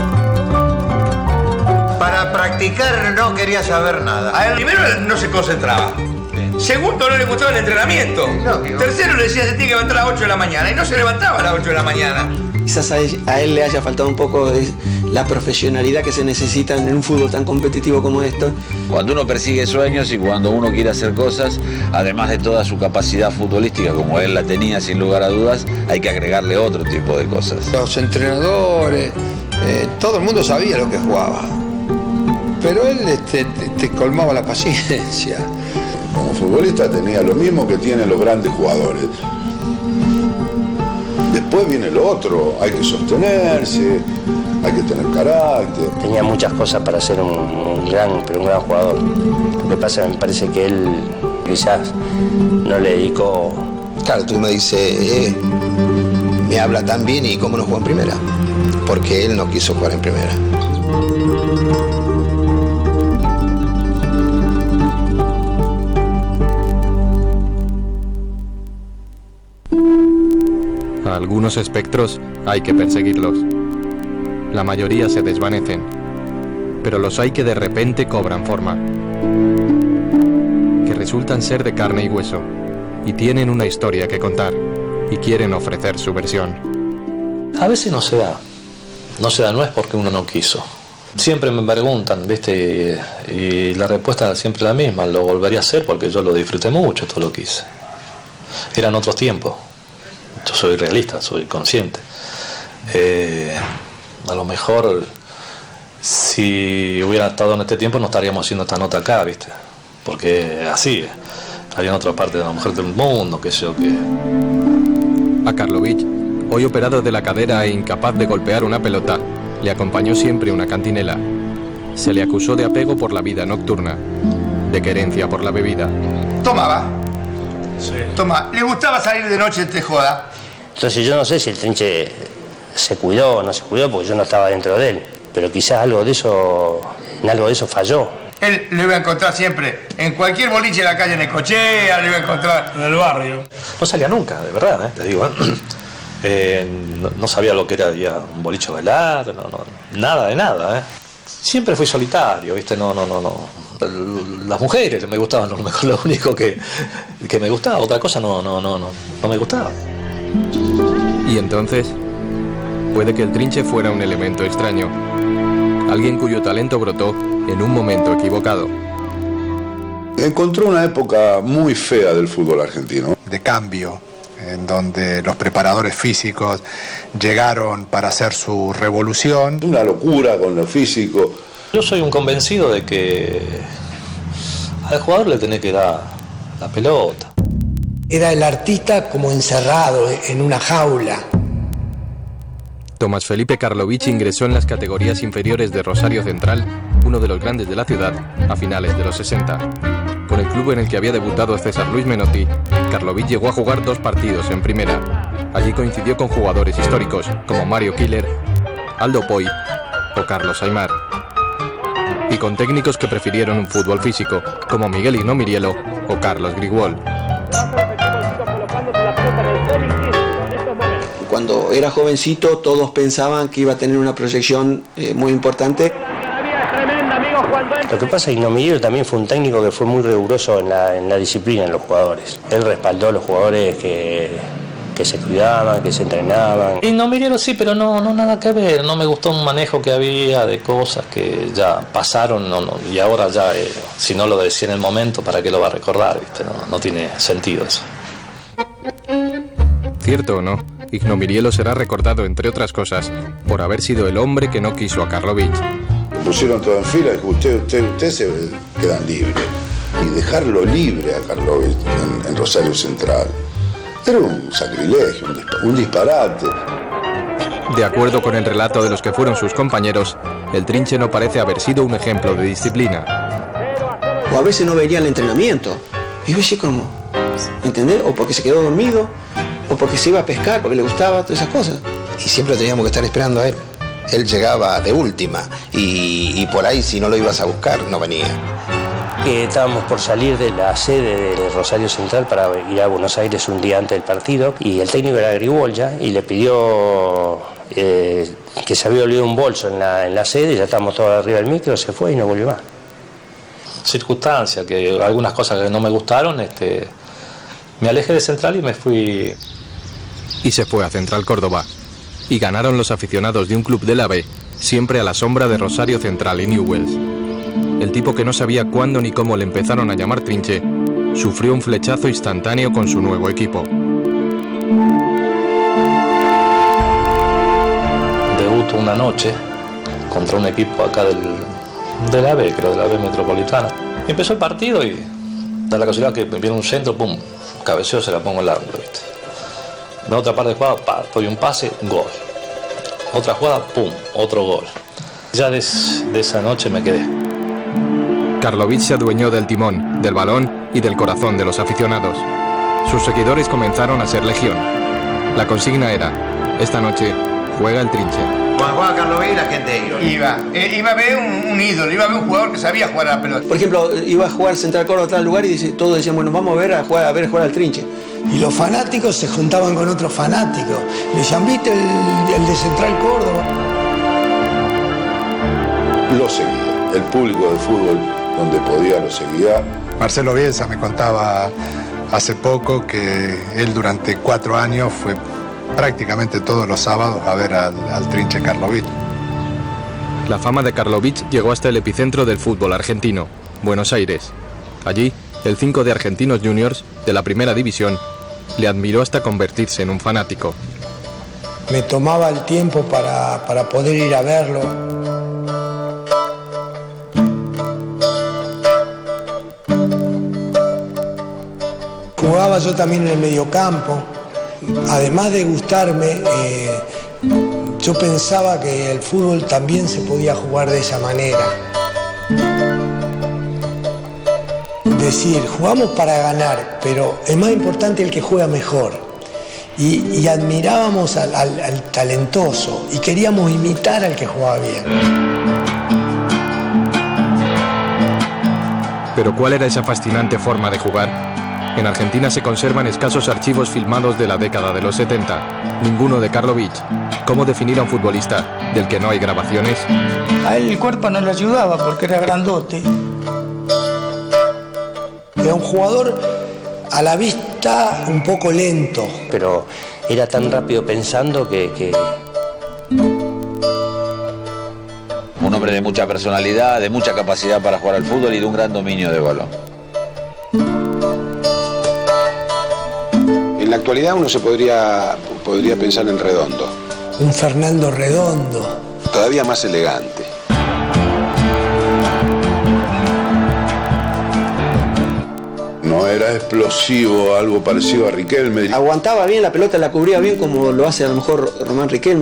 Para practicar no quería saber nada. A él primero no se concentraba. Segundo, no le gustaba el entrenamiento. Tercero, le decía que se tiene que levantar a las ocho de la mañana y no se levantaba a las ocho de la mañana. Quizás a él, a él le haya faltado un poco de la profesionalidad que se necesita en un fútbol tan competitivo como esto. Cuando uno persigue sueños y cuando uno quiere hacer cosas, además de toda su capacidad futbolística, como él la tenía sin lugar a dudas, hay que agregarle otro tipo de cosas. Los entrenadores, eh, todo el mundo sabía lo que jugaba, pero él este, te, te colmaba la paciencia. Como futbolista tenía lo mismo que tienen los grandes jugadores. Después viene lo otro, hay que sostenerse, hay que tener carácter. Tenía muchas cosas para ser un, un gran, pero un gran jugador. Lo que pasa, me parece que él quizás no le dedicó. Claro, tú me dices, eh, me habla tan bien y cómo no jugó en primera, porque él no quiso jugar en primera. A algunos espectros hay que perseguirlos. La mayoría se desvanecen, pero los hay que de repente cobran forma, que resultan ser de carne y hueso, y tienen una historia que contar, y quieren ofrecer su versión. A veces no se da, no se da no es porque uno no quiso. Siempre me preguntan, ¿viste? Y, y la respuesta es siempre la misma, lo volvería a hacer porque yo lo disfruté mucho, todo lo que hice. Eran otros tiempos. Yo soy realista, soy consciente. Eh, a lo mejor, si hubiera estado en este tiempo, no estaríamos haciendo esta nota acá, ¿viste? Porque así, había en otra parte de la mujer del mundo, qué sé yo, que... A Karlovic, hoy operado de la cadera e incapaz de golpear una pelota, le acompañó siempre una cantinela. Se le acusó de apego por la vida nocturna, de querencia por la bebida. Tomaba. Sí. Toma, le gustaba salir de noche de joda. Entonces yo no sé si el Trinche se cuidó o no se cuidó porque yo no estaba dentro de él. Pero quizás algo de eso, en algo de eso falló. Él lo iba a encontrar siempre, en cualquier boliche de la calle, en Necochea, lo iba a encontrar en el barrio. No salía nunca, de verdad, ¿eh? Te digo, ¿eh? Eh, no, no sabía lo que era ya un boliche a bailar, no, no, nada de nada, ¿eh? Siempre fui solitario, ¿viste? No, no, no, no. Las mujeres me gustaban, lo mejor, lo único que, que me gustaba, otra cosa no, no, no, no, no me gustaba. Y entonces, puede que el Trinche fuera un elemento extraño, alguien cuyo talento brotó en un momento equivocado. Encontró una época muy fea del fútbol argentino. De cambio, en donde los preparadores físicos llegaron para hacer su revolución. Una locura con lo físico. Yo soy un convencido de que al jugador le tenés que dar la pelota. Era el artista como encerrado en una jaula. Tomás Felipe Karlovic ingresó en las categorías inferiores de Rosario Central, uno de los grandes de la ciudad, a finales de los sesenta. Con el club en el que había debutado César Luis Menotti, Karlovic llegó a jugar dos partidos en primera. Allí coincidió con jugadores históricos como Mario Killer, Aldo Poy o Carlos Aimar. Y con técnicos que prefirieron un fútbol físico, como Miguel Igno Mirielo o Carlos Grigol. Cuando era jovencito todos pensaban que iba a tener una proyección eh, muy importante. Lo que pasa es que Igno Mirielo también fue un técnico que fue muy riguroso en la, en la disciplina en los jugadores. Él respaldó a los jugadores que, que se cuidaban, que se entrenaban. Igno Mirielo sí, pero no, no nada que ver. No me gustó un manejo que había de cosas que ya pasaron no, no, y ahora ya, eh, si no lo decía en el momento, ¿para qué lo va a recordar? ¿Viste? No, no tiene sentido eso. Cierto o no, Igno Mirielo será recordado, entre otras cosas, por haber sido el hombre que no quiso a Karlovic. Pusieron todo en fila y dijo, usted, usted, usted se quedan libres. Y dejarlo libre a Karlovic en, en Rosario Central era un sacrilegio, un, dispa- un disparate. De acuerdo con el relato de los que fueron sus compañeros, el Trinche no parece haber sido un ejemplo de disciplina. O a veces no venía al entrenamiento. Y yo decía, ¿cómo? ¿Entendés? O porque se quedó dormido, o porque se iba a pescar, porque le gustaba, todas esas cosas. Y siempre teníamos que estar esperando a él. Él llegaba de última y, y por ahí si no lo ibas a buscar no venía. Que estábamos por salir de la sede de Rosario Central para ir a Buenos Aires un día antes del partido y el técnico era Grigol ya y le pidió eh, que se había olvidado un bolso en la, en la sede, ya estábamos todos arriba del micro, se fue y no volvió más. Circunstancias, que algunas cosas que no me gustaron, este, me alejé de Central y me fui. Y se fue a Central Córdoba. Y ganaron los aficionados de un club del A B, siempre a la sombra de Rosario Central y Newell's. El tipo que no sabía cuándo ni cómo le empezaron a llamar Trinche, sufrió un flechazo instantáneo con su nuevo equipo. Debuto una noche contra un equipo acá del, del A B, creo, del A B Metropolitana. Y empezó el partido y da la casualidad que me viene un centro, pum, cabeceo, se la pongo al ángulo, ¿viste? En otra parte de jugada, pa, doy un pase, gol. Otra jugada, pum, otro gol. Ya de, de esa noche me quedé. Karlovic se adueñó del timón, del balón y del corazón de los aficionados. Sus seguidores comenzaron a ser legión. La consigna era, esta noche juega el Trinche. Cuando jugaba Karlovic la gente iba. Iba, eh, iba a ver un, un ídolo, iba a ver un jugador que sabía jugar a la pelota. Por ejemplo, iba a jugar Central Córdoba a tal lugar y dice, todos decían, bueno, vamos a ver a, jugar, a ver jugar al Trinche. Y los fanáticos se juntaban con otros fanáticos. Le decían, ¿viste el, el de Central Córdoba? Lo seguía. El público del fútbol, donde podía, lo seguía. Marcelo Bielsa me contaba hace poco que él durante cuatro años fue prácticamente todos los sábados a ver al, al Trinche Karlovic. La fama de Karlovich llegó hasta el epicentro del fútbol argentino, Buenos Aires. Allí, el cinco de Argentinos Juniors, de la primera división, le admiró hasta convertirse en un fanático. Me tomaba el tiempo para, para poder ir a verlo. Jugaba yo también en el mediocampo. Además de gustarme, eh, yo pensaba que el fútbol también se podía jugar de esa manera. Decir, jugamos para ganar, pero es más importante el que juega mejor. Y, y admirábamos al, al, al talentoso y queríamos imitar al que jugaba bien. Pero ¿cuál era esa fascinante forma de jugar? En Argentina se conservan escasos archivos filmados de la década de los setenta. Ninguno de Karlovich. ¿Cómo definir a un futbolista del que no hay grabaciones? A él el cuerpo no le ayudaba porque era grandote. Era un jugador a la vista un poco lento. Pero era tan rápido pensando que... que... Un hombre de mucha personalidad, de mucha capacidad para jugar al fútbol y de un gran dominio de balón. En la actualidad uno se podría, podría pensar en Redondo. Un Fernando Redondo. Todavía más elegante. No era explosivo, algo parecido a Riquelme. Aguantaba bien la pelota, la cubría bien como lo hace a lo mejor Román Riquelme.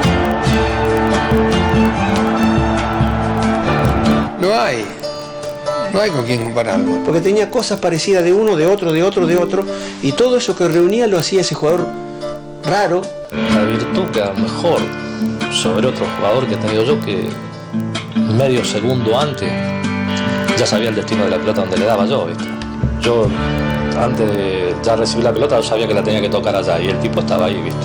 No hay. No hay con quién compararlo. Porque tenía cosas parecidas de uno, de otro, de otro, de otro. Y todo eso que reunía lo hacía ese jugador raro. La virtud que a lo mejor sobre otro jugador que he tenido yo, que medio segundo antes ya sabía el destino de la pelota donde le daba yo, ¿viste? Yo antes de ya recibir la pelota yo sabía que la tenía que tocar allá y el tipo estaba ahí, ¿viste?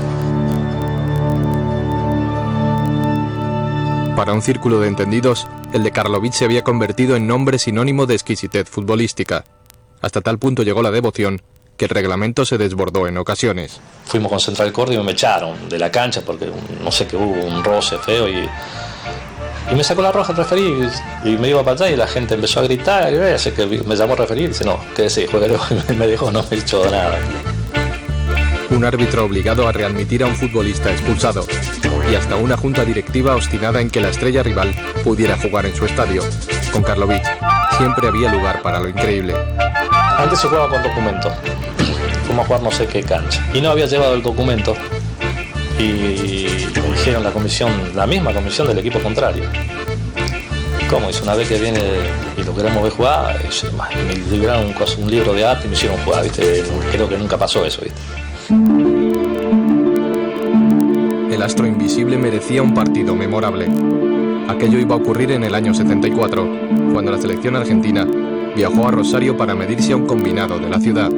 Para un círculo de entendidos, el de Karlovich se había convertido en nombre sinónimo de exquisitez futbolística. Hasta tal punto llegó la devoción que el reglamento se desbordó en ocasiones. Fuimos con Central Córdoba y me echaron de la cancha porque no sé, que hubo un roce feo y, y me sacó la roja el referí y, y me iba para allá y la gente empezó a gritar y así que me llamó a referir y dice no, quédese, jueguero, y me dijo no me echó nada. Un árbitro obligado a readmitir a un futbolista expulsado y hasta una junta directiva obstinada en que la estrella rival pudiera jugar en su estadio. Con Karlovich siempre había lugar para lo increíble. Antes se jugaba con documento. Fuimos a jugar no sé qué cancha. Y no había llevado el documento. Y me dijeron la comisión, la misma comisión del equipo contrario. ¿Cómo? Dice, una vez que viene y lo queremos ver jugar, dice, me liberaron un, un libro de arte y me hicieron jugar, ¿viste? Creo que nunca pasó eso, ¿viste? El astro invisible merecía un partido memorable. Aquello iba a ocurrir en el año setenta y cuatro, cuando la selección argentina viajó a Rosario para medirse a un combinado de la ciudad.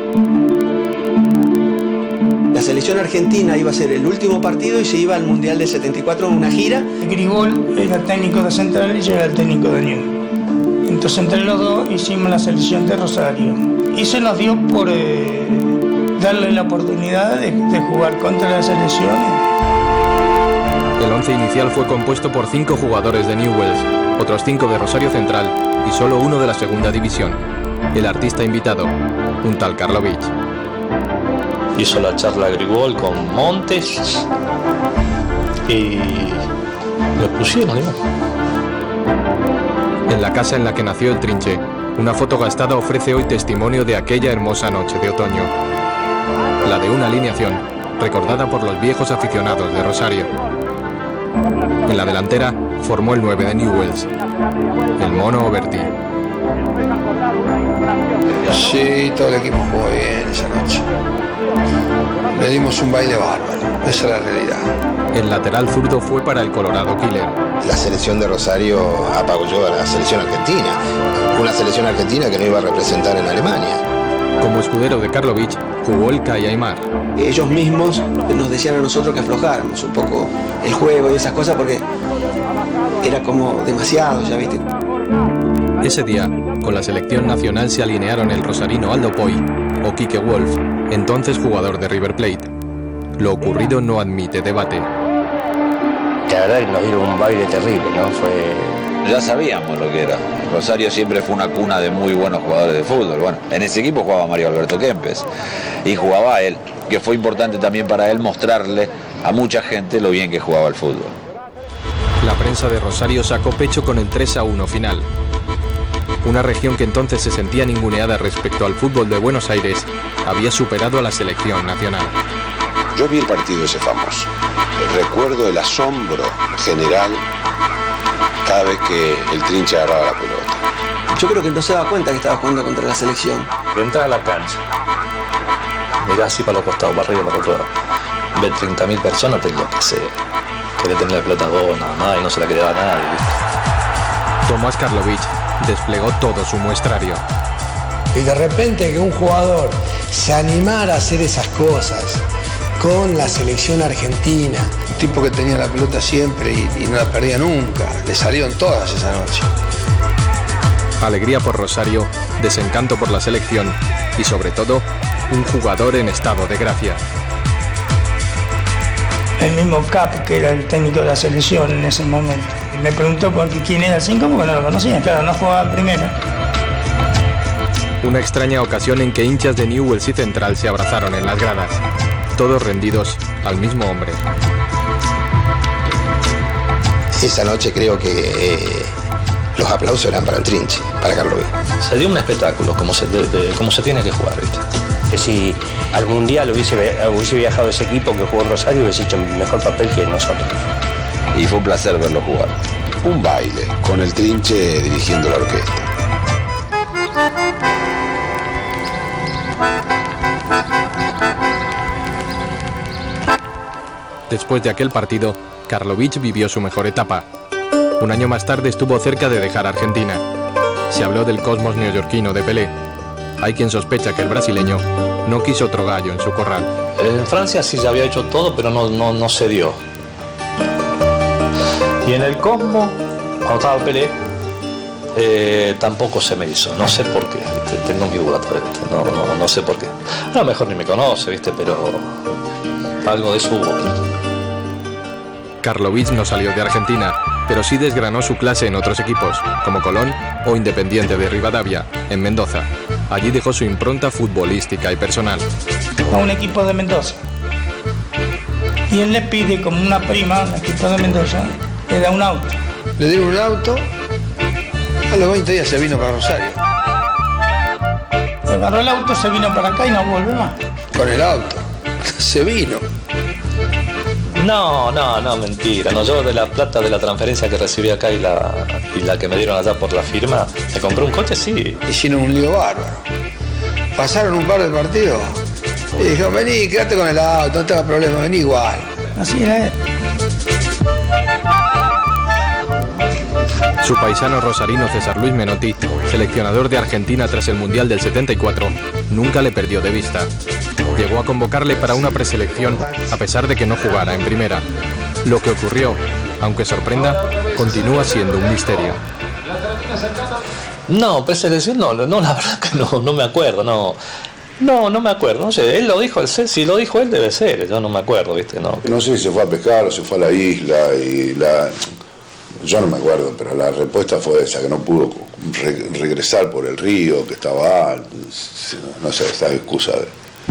La selección argentina iba a ser el último partido y se iba al Mundial del setenta y cuatro en una gira. Grigol era técnico de Central y yo era el técnico de Newell's. Entonces entre los dos hicimos la selección de Rosario. Y se nos dio por eh, darle la oportunidad de, de jugar contra la selección. El once inicial fue compuesto por cinco jugadores de Newell's, otros cinco de Rosario Central y solo uno de la segunda división. El artista invitado, un tal Karlovich. Hizo la charla Grigol con Montes y me pusieron, ¿no? En la casa en la que nació el Trinche, una foto gastada ofrece hoy testimonio de aquella hermosa noche de otoño. La de una alineación recordada por los viejos aficionados de Rosario. En la delantera formó el nueve de Newell's, el Mono Oberti. Sí, todo el equipo jugó bien esa noche. Le dimos un baile bárbaro, esa es la realidad. El lateral zurdo fue para el Colorado Killer. La selección de Rosario apabulló a la selección argentina, una selección argentina que no iba a representar en Alemania. Como escudero de Karlovich, jugó el Kai Aymar. Ellos mismos nos decían a nosotros que aflojáramos un poco el juego y esas cosas porque era como demasiado, ya viste. Ese día, con la selección nacional se alinearon el rosarino Aldo Poi o Quique Wolf, entonces jugador de River Plate. Lo ocurrido no admite debate. Que la verdad que nos dieron un baile terrible, ¿no? Fue... Ya sabíamos lo que era. Rosario siempre fue una cuna de muy buenos jugadores de fútbol. Bueno, en ese equipo jugaba Mario Alberto Kempes y jugaba él, que fue importante también para él mostrarle a mucha gente lo bien que jugaba el fútbol. La prensa de Rosario sacó pecho con el tres a uno final. Una región que entonces se sentía ninguneada respecto al fútbol de Buenos Aires había superado a la selección nacional. Yo vi el partido ese famoso. Recuerdo el asombro general cada vez que el Trinche agarraba la pelota. Yo creo que no se daba cuenta que estaba jugando contra la selección. Entra a la cancha, mirá así para los costados, para arriba, para otro lado. Ve treinta mil personas, te enloquece. Quería tener la pelota a vos nada más y no se la quería dar a nadie, ¿viste? Tomás Karlovich desplegó todo su muestrario. Y de repente que un jugador se animara a hacer esas cosas con la selección argentina. Un tipo que tenía la pelota siempre y, y no la perdía nunca. Le salieron todas esa noche. Alegría por Rosario, desencanto por la selección y sobre todo, un jugador en estado de gracia. El mismo Cap, que era el técnico de la selección en ese momento, me preguntó por qué, quién era el cinco, porque no lo conocía. Claro, no jugaba primero. Una extraña ocasión en que hinchas de Newell's y Central se abrazaron en las gradas, todos rendidos al mismo hombre. Esa noche creo que eh, los aplausos eran para el Trinche, para Karlovich. Se dio un espectáculo, como se, de, de, como se tiene que jugar, ¿viste? Que si al Mundial hubiese, hubiese viajado ese equipo que jugó en Rosario, hubiese hecho mejor papel que nosotros. Y fue un placer verlo jugar. Un baile, con el Trinche dirigiendo la orquesta. Después de aquel partido, Karlovich vivió su mejor etapa. Un año más tarde estuvo cerca de dejar Argentina. Se habló del cosmos neoyorquino de Pelé. Hay quien sospecha que el brasileño no quiso otro gallo en su corral. En Francia sí se había hecho todo, pero no, no, no se dio. Y en el Cosmo, cuando estaba Pelé, eh, tampoco se me hizo. No sé por qué, ¿viste? Tengo mi duda todavía. No, no, no sé por qué. A lo mejor ni me conoce, ¿viste? Pero algo de eso hubo. Karlovich no salió de Argentina, pero sí desgranó su clase en otros equipos, como Colón o Independiente de Rivadavia, en Mendoza. Allí dejó su impronta futbolística y personal. A un equipo de Mendoza. Y él le pide como una prima al equipo de Mendoza, le da un auto. Le dieron un auto, a los veinte días se vino para Rosario. Agarró el auto, se vino para acá y no vuelve más. Con el auto, se vino. No, no, no, mentira. No, yo de la plata de la transferencia que recibí acá y la, y la que me dieron allá por la firma, me compré un coche, sí. Hicieron un lío bárbaro. Pasaron un par de partidos y dijeron, vení, quédate con el auto, no te hagas problema, vení igual. Así era. Su paisano rosarino César Luis Menotti, seleccionador de Argentina tras el Mundial del setenta y cuatro, nunca le perdió de vista. Llegó a convocarle para una preselección a pesar de que no jugara en primera. Lo que ocurrió, aunque sorprenda, continúa siendo un misterio. No, preselección no, no, la verdad que no, no me acuerdo, no. No, no me acuerdo, no sé, él lo dijo, él, si lo dijo él debe ser, yo no me acuerdo, ¿viste? No, no sé si se fue a pescar o se fue a la isla y la... Yo no me acuerdo, pero la respuesta fue esa, que no pudo re- regresar por el río, que estaba alto, no sé, esta excusa de...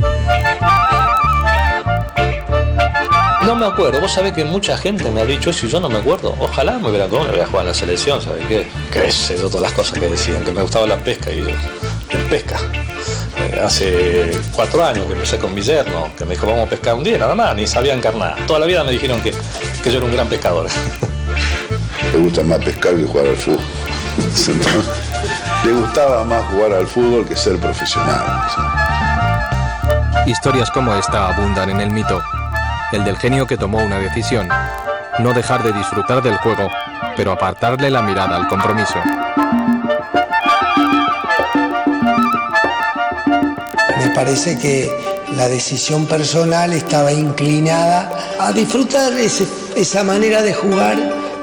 No me acuerdo, vos sabés que mucha gente me ha dicho eso y yo no me acuerdo. Ojalá me hubiera acordado, me hubiera jugado en la selección, ¿sabés qué? Qué sé yo, todas las cosas que decían, que me gustaba la pesca y yo, pesca. Eh, hace cuatro años que empecé con mi yerno, que me dijo vamos a pescar un día, nada más, ni sabía encarnar. Toda la vida me dijeron que, que yo era un gran pescador. Le gusta más pescar que jugar al fútbol. Entonces, le gustaba más jugar al fútbol que ser profesional. Historias como esta abundan en el mito. El del genio que tomó una decisión. No dejar de disfrutar del juego, pero apartarle la mirada al compromiso. Me parece que la decisión personal estaba inclinada a disfrutar ese, esa manera de jugar.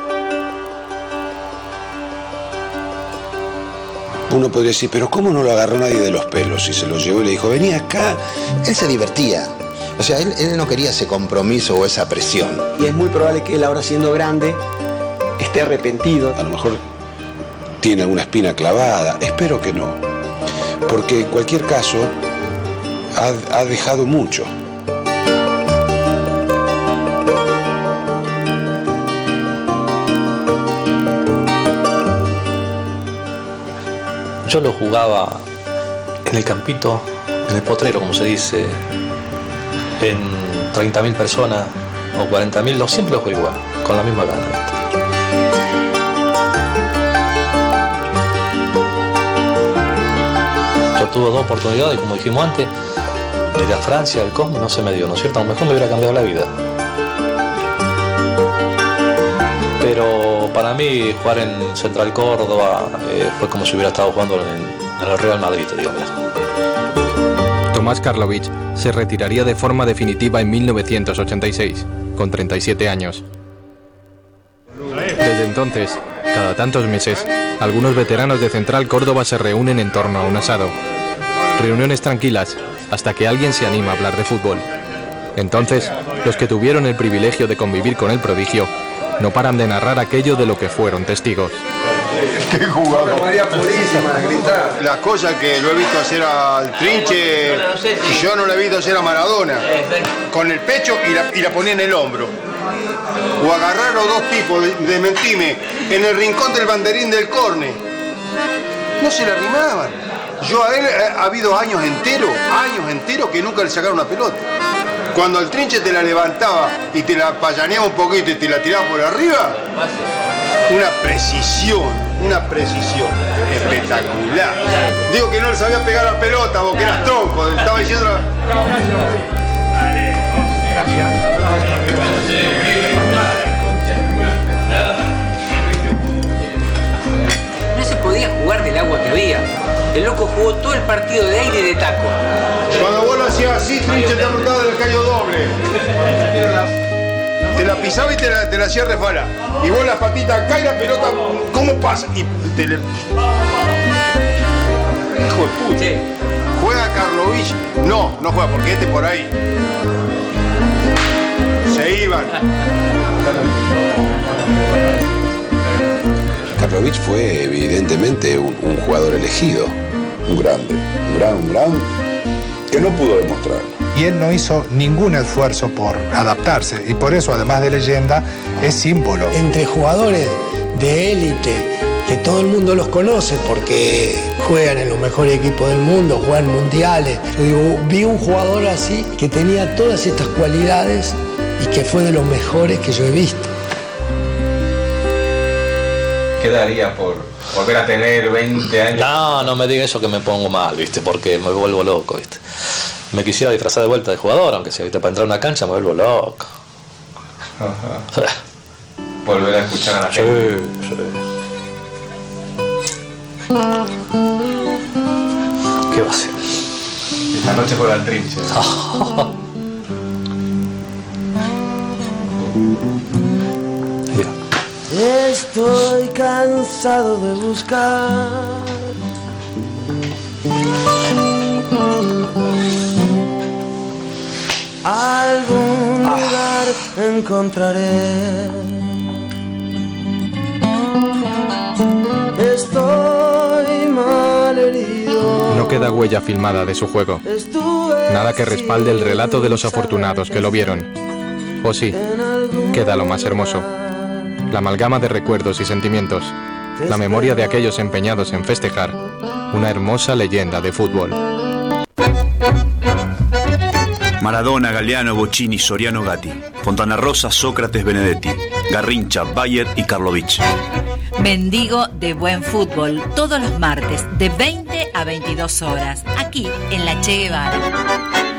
Uno podría decir, pero ¿cómo no lo agarró nadie de los pelos? Y se lo llevó y le dijo, vení acá. Él se divertía. O O sea, él, él no quería ese compromiso o esa presión. Y es muy probable que él ahora siendo grande esté arrepentido. A lo mejor tiene alguna espina clavada, espero que no. Porque en cualquier caso ha, ha dejado mucho. Yo lo jugaba en el campito, en el potrero, como se dice, en treinta mil personas o cuarenta mil, no, siempre lo juego igual, con la misma gana. Yo tuve dos oportunidades, como dijimos antes, de ir a Francia, al Cosmo, no se me dio, ¿no es cierto? A lo mejor me hubiera cambiado la vida. Pero para mí jugar en Central Córdoba eh, fue como si hubiera estado jugando en, en el Real Madrid, te digo, mira. Tomás Karlovic se retiraría de forma definitiva en mil novecientos ochenta y seis, con treinta y siete años. Desde entonces, cada tantos meses, algunos veteranos de Central Córdoba se reúnen en torno a un asado. Reuniones tranquilas, hasta que alguien se anima a hablar de fútbol. Entonces, los que tuvieron el privilegio de convivir con el prodigio no paran de narrar aquello de lo que fueron testigos. ¡Qué jugador! María Purísima, gritar. Las cosas que lo he visto hacer al Trinche, yo no lo he visto hacer a Maradona. Con el pecho y la, y la ponía en el hombro. O agarrar a los dos tipos, de, de mentime, en el rincón del banderín del córner. No se le arrimaban. Yo a él ha habido años enteros, años enteros que nunca le sacaron una pelota. Cuando el Trinche te la levantaba y te la payaneaba un poquito y te la tiraba por arriba, una precisión, una precisión espectacular. Digo que no le sabía pegar la pelota, vos que eras tronco, estaba diciendo... No se podía jugar del agua que había. El loco jugó todo el partido de aire y de taco. Cuando vos lo hacías así, Trinche te arrojaba del callo doble. Te la pisaba y te la, te la hacía resbalar. Y vos la patita acá y la pelota, ¿cómo pasa? Y te le... Hijo de puta. Sí. ¿Juega Karlovic? No, no juega porque este por ahí. Se iban. Karlovic fue evidentemente un, un jugador elegido, un grande, un gran, un gran, que no pudo demostrar. Y él no hizo ningún esfuerzo por adaptarse, y por eso, además de leyenda, es símbolo. Entre jugadores de élite, que todo el mundo los conoce porque juegan en los mejores equipos del mundo, juegan mundiales. Yo digo, vi un jugador así que tenía todas estas cualidades y que fue de los mejores que yo he visto. ¿Qué daría por volver a tener veinte años? No, no me diga eso que me pongo mal, ¿viste? Porque me vuelvo loco, ¿viste? Me quisiera disfrazar de vuelta de jugador, aunque sea, ¿viste? Para entrar a una cancha me vuelvo loco. Ajá. Volver a escuchar a la gente. Sí, sí. ¿Qué va a hacer? Esta noche juega al Trinche. Estoy cansado de buscar algún lugar encontraré. Estoy mal herido. No queda huella filmada de su juego. Nada que respalde el relato de los afortunados que lo vieron. O sí, queda lo más hermoso. La amalgama de recuerdos y sentimientos. La memoria de aquellos empeñados en festejar una hermosa leyenda de fútbol. Maradona, Galeano, Bocini, Soriano, Gatti. Fontana Rosa, Sócrates, Benedetti. Garrincha, Bayer y Karlovic. Mendigo de buen fútbol, todos los martes de veinte a veintidós horas, aquí en La Che Guevara.